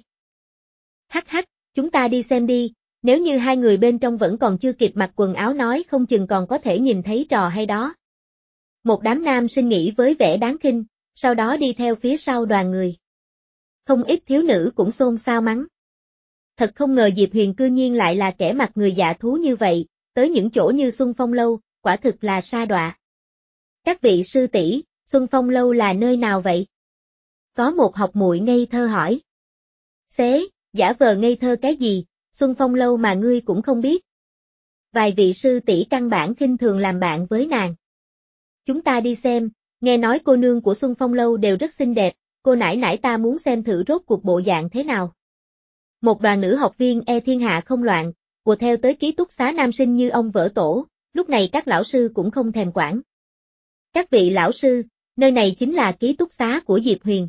Hắc hắc, chúng ta đi xem đi, nếu như hai người bên trong vẫn còn chưa kịp mặc quần áo nói không chừng còn có thể nhìn thấy trò hay đó. Một đám nam sinh nghĩ với vẻ đáng khinh, sau đó đi theo phía sau đoàn người. Không ít thiếu nữ cũng xôn xao mắng. Thật không ngờ Diệp Huyền cư nhiên lại là kẻ mặt người dạ thú như vậy, tới những chỗ như Xuân Phong Lâu, quả thực là sa đọa. Các vị sư tỷ, Xuân Phong Lâu là nơi nào vậy? Có một học muội ngây thơ hỏi. Xế, giả vờ ngây thơ cái gì, Xuân Phong Lâu mà ngươi cũng không biết. Vài vị sư tỷ căn bản khinh thường làm bạn với nàng. Chúng ta đi xem, nghe nói cô nương của Xuân Phong Lâu đều rất xinh đẹp, cô nải nải ta muốn xem thử rốt cuộc bộ dạng thế nào. Một đoàn nữ học viên e thiên hạ không loạn, ùa theo tới ký túc xá nam sinh như ông vỡ tổ, lúc này các lão sư cũng không thèm quản. Các vị lão sư, nơi này chính là ký túc xá của Diệp Huyền.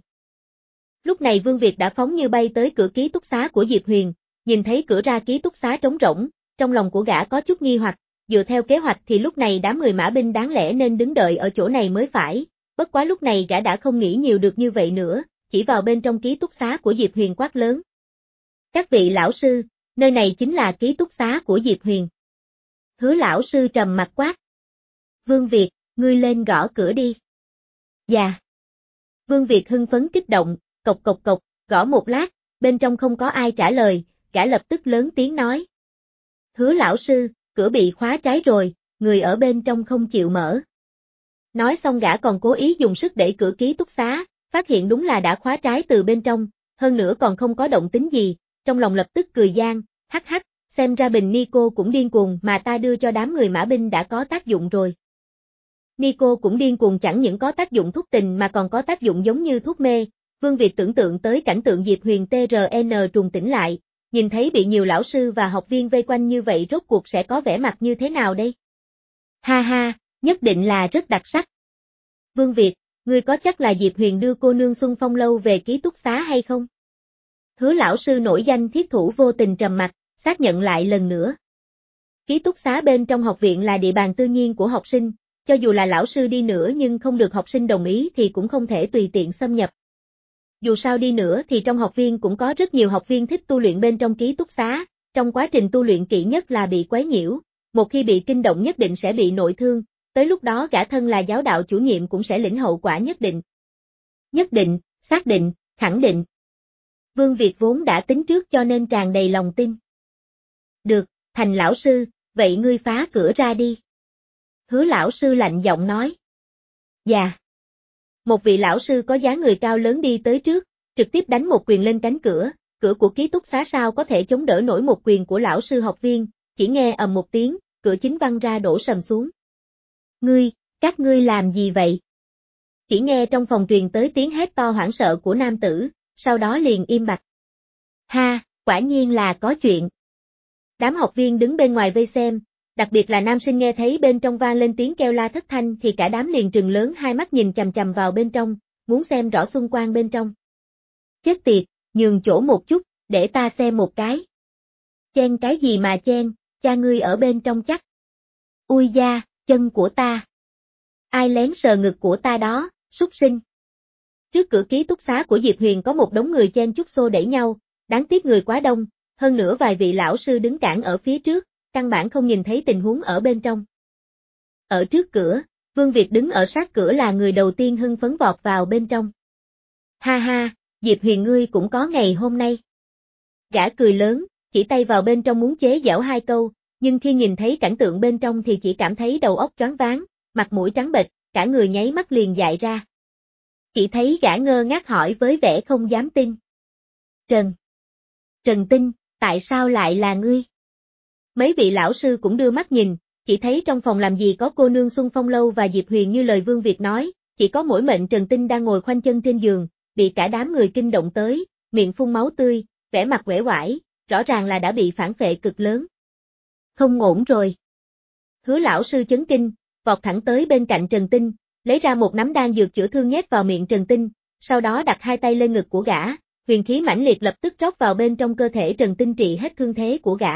Lúc này Vương Việt đã phóng như bay tới cửa ký túc xá của Diệp Huyền, nhìn thấy cửa ra ký túc xá trống rỗng, trong lòng của gã có chút nghi hoặc, dựa theo kế hoạch thì lúc này đám người mã binh đáng lẽ nên đứng đợi ở chỗ này mới phải, bất quá lúc này gã đã không nghĩ nhiều được như vậy nữa, chỉ vào bên trong ký túc xá của Diệp Huyền quát lớn. Các vị lão sư, nơi này chính là ký túc xá của Diệp Huyền. Hứa lão sư trầm mặt quát. Vương Việt, ngươi lên gõ cửa đi. Dạ. Vương Việt hưng phấn kích động, cộc cộc cộc, gõ một lát, bên trong không có ai trả lời, gã lập tức lớn tiếng nói. Hứa lão sư, cửa bị khóa trái rồi, người ở bên trong không chịu mở. Nói xong gã còn cố ý dùng sức đẩy cửa ký túc xá, phát hiện đúng là đã khóa trái từ bên trong, hơn nữa còn không có động tính gì, trong lòng lập tức cười gian, hắc hắc, xem ra bình Nico cũng điên cuồng mà ta đưa cho đám người mã binh đã có tác dụng rồi. Nico cũng điên cuồng chẳng những có tác dụng thuốc tình mà còn có tác dụng giống như thuốc mê, Vương Việt tưởng tượng tới cảnh tượng Diệp Huyền tê rờ en trùng tỉnh lại, nhìn thấy bị nhiều lão sư và học viên vây quanh như vậy rốt cuộc sẽ có vẻ mặt như thế nào đây? Ha ha, nhất định là rất đặc sắc. Vương Việt, ngươi có chắc là Diệp Huyền đưa cô nương Xuân Phong Lâu về ký túc xá hay không? Hứa lão sư nổi danh thiết thủ vô tình trầm mặt, xác nhận lại lần nữa. Ký túc xá bên trong học viện là địa bàn tư nhiên của học sinh, cho dù là lão sư đi nữa nhưng không được học sinh đồng ý thì cũng không thể tùy tiện xâm nhập. Dù sao đi nữa thì trong học viên cũng có rất nhiều học viên thích tu luyện bên trong ký túc xá, trong quá trình tu luyện kỵ nhất là bị quấy nhiễu, một khi bị kinh động nhất định sẽ bị nội thương, tới lúc đó gã thân là giáo đạo chủ nhiệm cũng sẽ lĩnh hậu quả nhất định. Nhất định, xác định, khẳng định. Vương Việt vốn đã tính trước cho nên tràn đầy lòng tin. Được, Thành lão sư, vậy ngươi phá cửa ra đi. Hứa lão sư lạnh giọng nói. Dạ. Một vị lão sư có dáng người cao lớn đi tới trước, trực tiếp đánh một quyền lên cánh cửa, cửa của ký túc xá sao có thể chống đỡ nổi một quyền của lão sư học viên, chỉ nghe ầm một tiếng, cửa chính văng ra đổ sầm xuống. Ngươi, các ngươi làm gì vậy? Chỉ nghe trong phòng truyền tới tiếng hét to hoảng sợ của nam tử, sau đó liền im bặt. Ha, quả nhiên là có chuyện. Đám học viên đứng bên ngoài vây xem, đặc biệt là nam sinh nghe thấy bên trong vang lên tiếng kêu la thất thanh thì cả đám liền trừng lớn hai mắt nhìn chằm chằm vào bên trong, muốn xem rõ xung quanh bên trong. Chết tiệt, nhường chỗ một chút, để ta xem một cái. Chen cái gì mà chen, cha ngươi ở bên trong chắc. Ui da, chân của ta. Ai lén sờ ngực của ta đó, súc sinh. Trước cửa ký túc xá của Diệp Huyền có một đống người chen chúc xô đẩy nhau, đáng tiếc người quá đông, hơn nữa vài vị lão sư đứng cản ở phía trước, căn bản không nhìn thấy tình huống ở bên trong. Ở trước cửa, Vương Việt đứng ở sát cửa là người đầu tiên hưng phấn vọt vào bên trong. Ha ha, Diệp Huyền ngươi cũng có ngày hôm nay. Gã cười lớn, chỉ tay vào bên trong muốn chế giễu hai câu, nhưng khi nhìn thấy cảnh tượng bên trong thì chỉ cảm thấy đầu óc choáng váng, mặt mũi trắng bệch, cả người nháy mắt liền dại ra. Chỉ thấy gã ngơ ngác hỏi với vẻ không dám tin. Trần. Trần Tinh, tại sao lại là ngươi? Mấy vị lão sư cũng đưa mắt nhìn, chỉ thấy trong phòng làm gì có cô nương Xuân Phong Lâu và Diệp Huyền như lời Vương Việt nói, chỉ có mỗi mệnh Trần Tinh đang ngồi khoanh chân trên giường, bị cả đám người kinh động tới, miệng phun máu tươi, vẻ mặt uể oải, rõ ràng là đã bị phản phệ cực lớn. Không ổn rồi. Hứa lão sư chấn kinh, vọt thẳng tới bên cạnh Trần Tinh, lấy ra một nắm đan dược chữa thương nhét vào miệng Trần Tinh, sau đó đặt hai tay lên ngực của gã, huyền khí mãnh liệt lập tức rót vào bên trong cơ thể Trần Tinh trị hết thương thế của gã.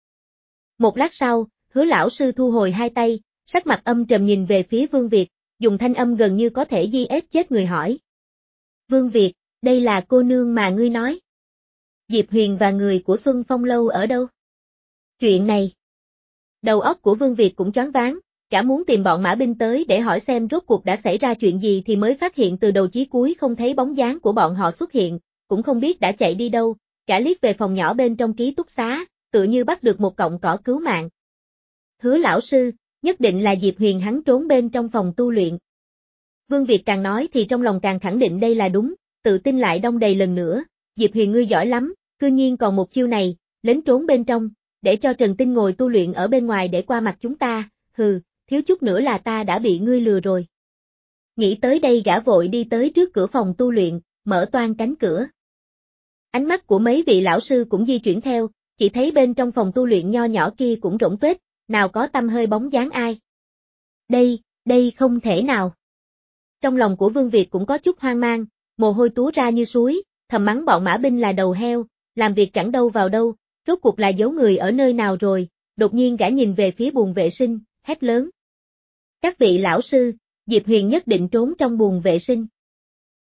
Một lát sau, hứa lão sư thu hồi hai tay, sắc mặt âm trầm nhìn về phía Vương Việt, dùng thanh âm gần như có thể di ép chết người hỏi. Vương Việt, đây là cô nương mà ngươi nói. Diệp Huyền và người của Xuân Phong Lâu ở đâu? Chuyện này. Đầu óc của Vương Việt cũng choáng váng, cả muốn tìm bọn mã binh tới để hỏi xem rốt cuộc đã xảy ra chuyện gì thì mới phát hiện từ đầu chí cuối không thấy bóng dáng của bọn họ xuất hiện, cũng không biết đã chạy đi đâu, cả liếc về phòng nhỏ bên trong ký túc xá, tự như bắt được một cọng cỏ cứu mạng. Hứa lão sư, nhất định là Diệp Huyền hắn trốn bên trong phòng tu luyện. Vương Việt càng nói thì trong lòng càng khẳng định đây là đúng, tự tin lại đong đầy lần nữa, Diệp Huyền ngươi giỏi lắm, cư nhiên còn một chiêu này, lén trốn bên trong, để cho Trần Tinh ngồi tu luyện ở bên ngoài để qua mặt chúng ta, hừ, thiếu chút nữa là ta đã bị ngươi lừa rồi. Nghĩ tới đây gã vội đi tới trước cửa phòng tu luyện, mở toang cánh cửa. Ánh mắt của mấy vị lão sư cũng di chuyển theo, chỉ thấy bên trong phòng tu luyện nho nhỏ kia cũng rỗng tuếch, nào có tăm hơi bóng dáng ai. Đây, đây không thể nào. Trong lòng của Vương Việt cũng có chút hoang mang, mồ hôi túa ra như suối, thầm mắng bọn mã binh là đầu heo, làm việc chẳng đâu vào đâu, rốt cuộc là giấu người ở nơi nào rồi, đột nhiên gã nhìn về phía buồng vệ sinh, hét lớn. Các vị lão sư, Diệp Huyền nhất định trốn trong buồng vệ sinh.